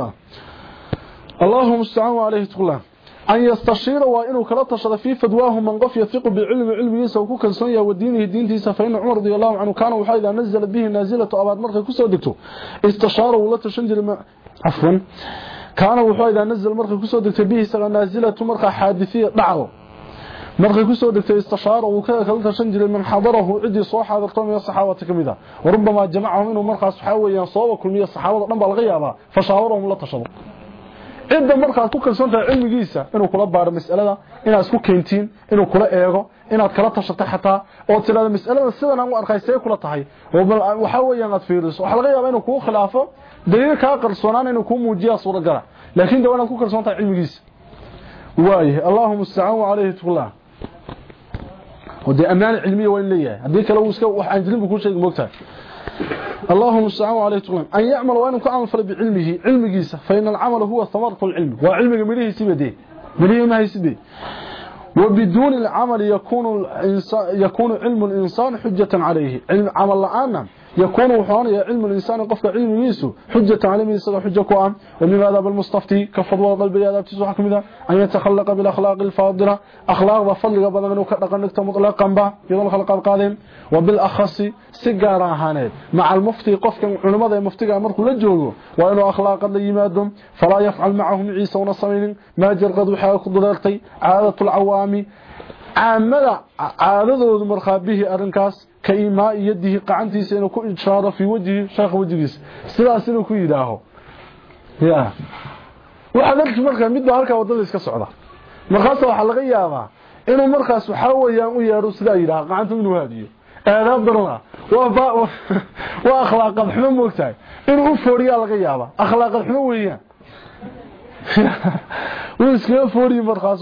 اللهم استعانوا عليه تقولان أن يستشير وإنه كلا تشد في فدواه من قف يثق بالعلم علم يسا وكوكا سنيا ودينه دين تيسا فإن عمر رضي الله عنه كان وحا إذا نزلت به نازلة أباد مرخي كسو دكتو استشار ولا تشنجر ما عفوا كان وحا إذا نزل مرخي كسو دكتو به سغا نازلة مرخي حادثية بعض مرخي كسو دكتو استشار وكذا كلا تشنجر من حضره عدي صوحة ذكتو من الصحابة كمذا وربما جمعهم إنه مرخي صحاوي ينصوب كل مية الصحابة نبع الغيابة فشاورهم لا تشدوا إذا مرخي كوكا سنتا علم جيسا إنه كلا بار مسألة إنه اسكو كينتين إنه كلا إيغو إنه كلا تشتا حتى أو تلا المسألة السيدة نمو أرخيسي كلا تحي وحاوي ينغط فيرس وحال الغيابة إنه كو خلافه دليل كاقر سونان إنه كو موجيه صورة قرع لكن دوانا كوكا سنتا علم جيسا وايه اللهم استعانوا عليه تقولان ودي أمانة علمية وإن ليه هديك لو اسكا وحان جلين بكل شيء موقتها اللهم استعانوا عليه تقولان أن يعمل وأنه كعمل فل بعلمه علم جيسة فإن العمل هو ثمرة العلم وعلم مليه سبديه مليه ما يسبيه وبدون العمل يكون الإنسان يكون علم الإنسان حجة عليه علم عمل لآنا يكون وحواني علم الإنسان قفك علم يسو حجة عليه من يسر حجة كوام وبماذا بالمستفتي كفضوى قلبي هذا بتسوح كمذا أن يتخلق بالأخلاق الفاضلة أخلاق وفضل قبل منه كأنك مطلقا با يظل الخلق القادم وبالأخص سيجارة هانيت مع المفتي قفك علماء المفتي أمرك لجوه وإنه أخلاق اللي يمادهم فلا يفعل معهم عيسى ونصرين ما جرقد وحاك ضلالتي عادة العوام عامل عادة مرخى به أرنكاس كإيماء يده قعنتي سينو كو إشارة في وجه شيخ وجهيس سلا سينو كو يداهو يا وحدرت مرخى مدو هالكا ودل اسكا سعودا مرخاصة وحا لغا يابا إنو مرخاص وحاوة يامو يارو سلا يداها قعنتو منو هاديو آداب درنا وأخلاق الحمام موكتاي إنو أفوريا لغا يابا أخلاق الحمام ويان ويسكا أفوري مرخاص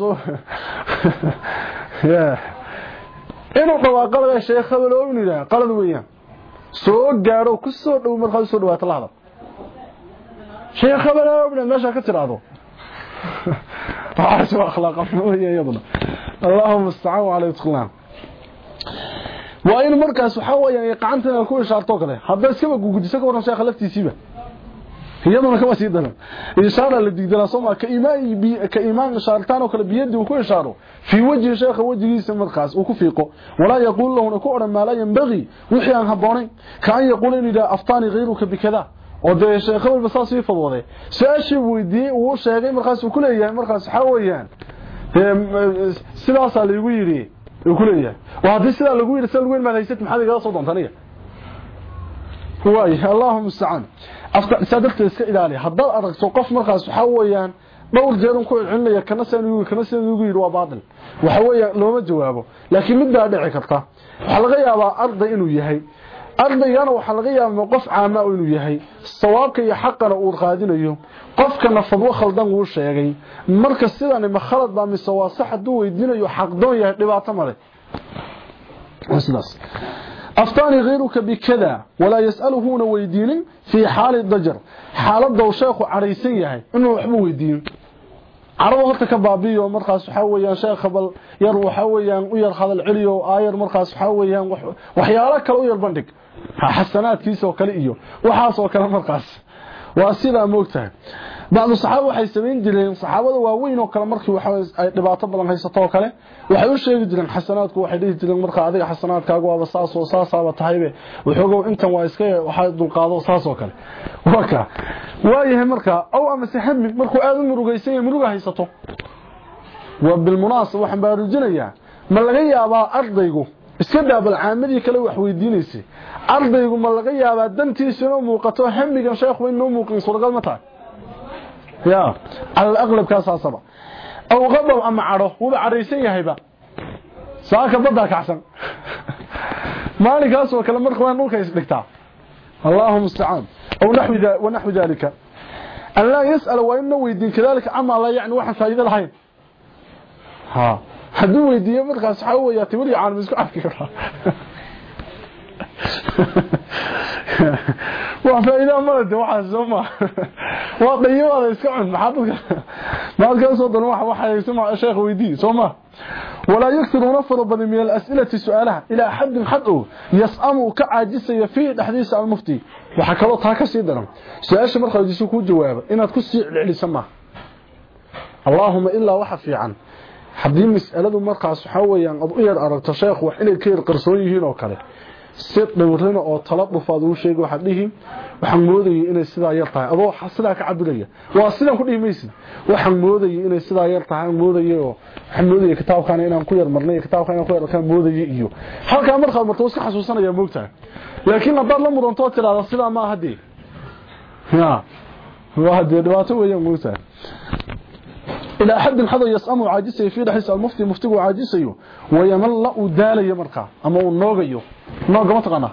يا inuu dhawaaqada sheekha wala oonida qalad weeyaan soo gaaro ku soo dhow markaa soo dhawaata laada sheekha wala oonida meesha ka tiraado waxa soo akhlaaq weeyaan yadna Allahumma ista'an alayhi tqlan waa in markaas waxa weeyaan qacantana ku ishaarto kale hadda iska gugudiso ka waran sheekha laftiisiiba iyaduna kama sii daran ishaara la digdana soo ka iimaan bi ka iimaan ishaartaan oo kale biyadi uu ku ishaaro في وجه شيخ وجهيس مرخاص وكفيقه ولا يقول له نكون ما لا ينبغي وحي ان هبونين كان يقول ان اذا افطاني غيرك بكذا وده شيخ البصاصي فضوده ساشي ويدي و شيغي مرخاص كليه مرخاص حويان sidaas lagu yiri uu kuleeyahay waxa sida lagu yiri sida lagu yiri ma haysid maxaa iga soo doontaniya waay Allahu musta'an afta sadaqta iska ilaali haddii aragto qof markaas waxa weeyaan dhowr jeer ku celinaya kana soo kana soo yiri waa baadil waxa weeyaan looma jawaabo laakiin mid baa dhici karta waxa laga yaabaa arday inuu yahay ardayana waxa laga yaabaa qof caama inuu yahay sawaabka iyo xaqana uu qaadinayo qofkana fadwo khaldan uu sheegay marka sidan ma khalad baa mise waa sax haduu weydiinayo xaq doon yahay dhibaato male waslas aftani غيرك بكذا ولا يسأله هنا ويدين في حال الضجر حالده شيخ عريسن yahay inuu waxba weydiin arabo horta ka baabiyo markaas waxa weeyaan sheekh bal yar waxa weeyaan u yar hadal celiyo aayar markaas waxa weeyaan waxyaalo kale u yar bandhig xasanaadkiisa oo kale iyo waxaas oo kale markaas waa sida moogtahay bacdu saxaabo waxay sameyn jireen saxaabada waaweyn oo kale markii waxa ay dhibaato badan haysato oo kale waxay u sheegi jireen xasanaadku waxay dhihi jireen marka adiga xasanaadkaagu waa saas oo saasaba tahaybe wuxuu intan waa iska waxa dul qaado saas oo kale waka waayahay marka aw ama saxami markuu aad u murugaysan muruga haysato wa bil munaasab waxaan baarujinaya ma laga yaabaa ardaygu iska daabal caamadii kale wax weydiinaysi ardaygu ma laga yaabaa dantiisa inuu muuqato hamigan sheekhu inuu muuqin suuragal ma tahay يا على الأغلب كاس عصبة أو غضب أما عره وبا عريسين يهيبا ساك بدا كعسن مالي كاس وكلام مرخوان نوكا يسبكتا اللهم استعان أو نحو ونحو ذلك أن لا يسأل وإنه ويدين كذلك عما لا يعني واحد فايدة الحين ها حدو ويدين مرخص حاوة يتولي عن مسكو عفكرا وفائدة مرد واحد سوما وقيمة هذا يسكعن محاطك ما كان صوت واحد واحد يسمع الشيخ ويدي سوما ولا يكثر نفر بني من الأسئلة سؤالها إلى حد حده يسأم كعاجس يفيه الحديث عن المفتي وحكرتها كسيدنا سؤال مرخى يجيسوكو جواب إنها تكسي العلي سماه اللهم إلا واحد في عن حدين مسألة مرخى سحويا أضئير أردت شيخ وحيني كير قرصويهين وكاله sid dhawrina oo taladufaad uu sheego waxa dhihi waxaan moodayay inay sidaa yar tahay adoo xasila ka cabiraya waa sidan ku dhimaysid waxaan moodayay inay sidaa yar tahay moodayay oo waxaan moodayay kitaabkan inaan ku yar marnay kitaabkan inaan ku yar ka moodayay iyo halka markaa marto iska xasuusanaya moogtaa laakiin hadda la muranto tiraada sidaa ma hadii ya waa hadii dhawaato weeyaan moogtaa إلى حد حدا يسأم عاجسي في حيث المفتي مفتي عاجسي ويمل دالي مرقا أما النوغيو نوغ ما تقنا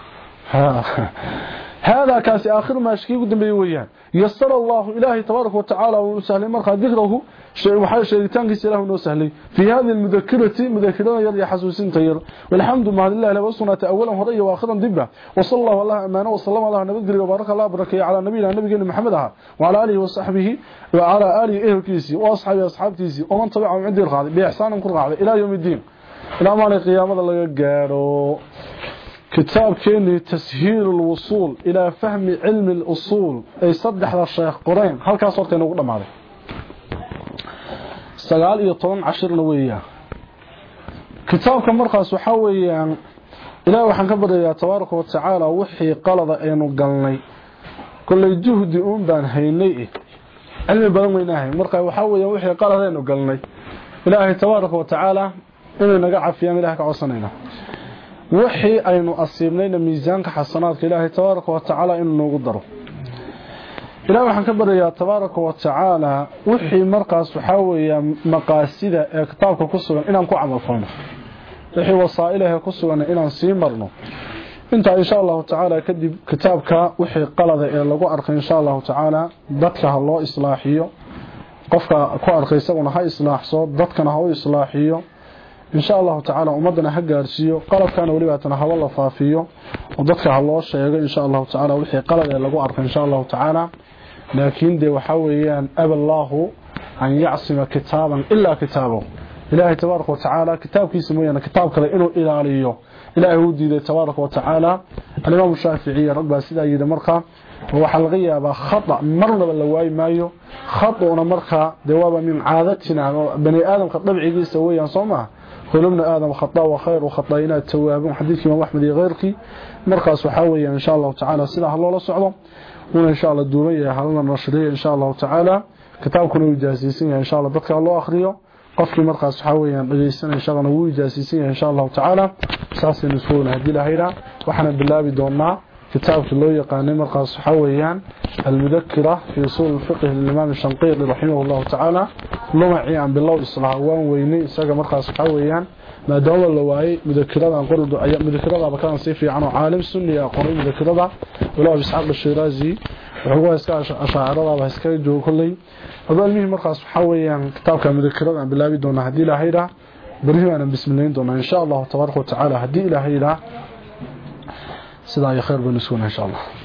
هذا كاس آخر ما يشكي قدام بيويان يسر الله إلهي تبارك وتعالى وسهل مرقا ذكره شيء وحال شيطان كيس له وسهل في هذه المذكرة مذكرة يلي حسوسين تير والحمد لله لله لبسنا أولا هرية وآخرا دبا وصلى الله الله أمانه وصلى الله على نبي وبارك الله بركة على نبينا النبي محمد وعلى آله وصحبه وعلى آله إيه كيسي وأصحابه أصحاب كيسي ومن طبعهم عندي القاعدة بإحسان كل قاعدة إلى يوم الدين إلى ما القيامة الله يقاروا كتاب كيني تسهيل الوصول إلى فهم علم الأصول أي صدح للشيخ قرين هل كان صورتين وقلنا معنا سقال يطون عشر نوية كتاب كمرخص وحاوي يعني إلهي وحن كبر يا تبارك وتعالى وحي قلد أينو قلني كل جهد أم بان هيني علم بلويناهي مرخص وحاوي وحي قلد أينو قلني إلهي تبارك وتعالى إنه نقع في أمي لها كعصنينا وحي أينو أصيبنينا ميزانك حسناتك إلهي تبارك وتعالى إنه قدره إلهي وحن كبر يا تبارك وتعالى وحي مرقص وحاوي مقاسدة كتابك كسوغا إنان كو عمل فونه وحي وصائله كسوغا إنان سيمرنو انت إن شاء الله تعالى كدب كتابك وحي قلد إلى لغو أرخي إن شاء الله تعالى ضدك الله إصلاحيه قفك كو أرخي سغنا هاي إصلاح صوت ضدكنا هاي إصلاحيه إن شاء الله تعالى أمدنا حق أرسيه قلب كان وليباتنا هوا الله فافيه وضدك الله الشيء إن شاء الله تعالى وحي قلد إلى لغو أرخي إن شاء الله تعالى لكن دي وحاويان أبى الله أن يعصم كتابا إلا كتابه إلهي تبارك وتعالى كتاب كيسمويانا كتاب كلا إنه إلاليه إلهي ودي دي تبارك وتعالى الإمام الشافعي ربا سيدا يدى مرخى وحلغية بخطأ مرنا باللواي مايو خطأنا مرخى دوابا من عادتنا بني آدم خطبعي يسويا صومها كلمنا آدم خطأ وخير وخطأينا التوابون حديث إمام أحمد غيرك مرخى سحاويا إن شاء الله تعالى سيدا الله لصعده وإن إن شاء الله الدومية حلنا النشرية إن شاء الله تعالى كتاب كنوا يجازيسين إن شاء الله بقى الله أخريه qofkii markaas waxa weeyaan dhageysanay shaqana wuu ijaasiisan insha Allah ta'ala saasina suuna hadii la hayra waxana bilaabi doonaa kitaabka loo yaqaanay markaas waxa weeyaan al-mudakkira fi usul al-fiqh al-imam al-shanqiti rahimahullahu ta'ala lumaci aan bilow islaa waan weynay isaga markaas waxa weeyaan maadaama la waayay mudakkirada aan qordo ayaa mudakkirada bakan si fiican oo caalim sunni ah qoray mudakkirada walaal isxaaq al-shirazi wuxuu iska ashaarada waa iska joog kulay adalmihi markaas waxa weeyaan kitaabka mudakkirada aan bilaabi doonaa hadii la hayra barihiina bismillaah doonaa insha Allah tabaaraka wa ta'ala hadii la hayra sidaa ay khayr banu suuna insha Allah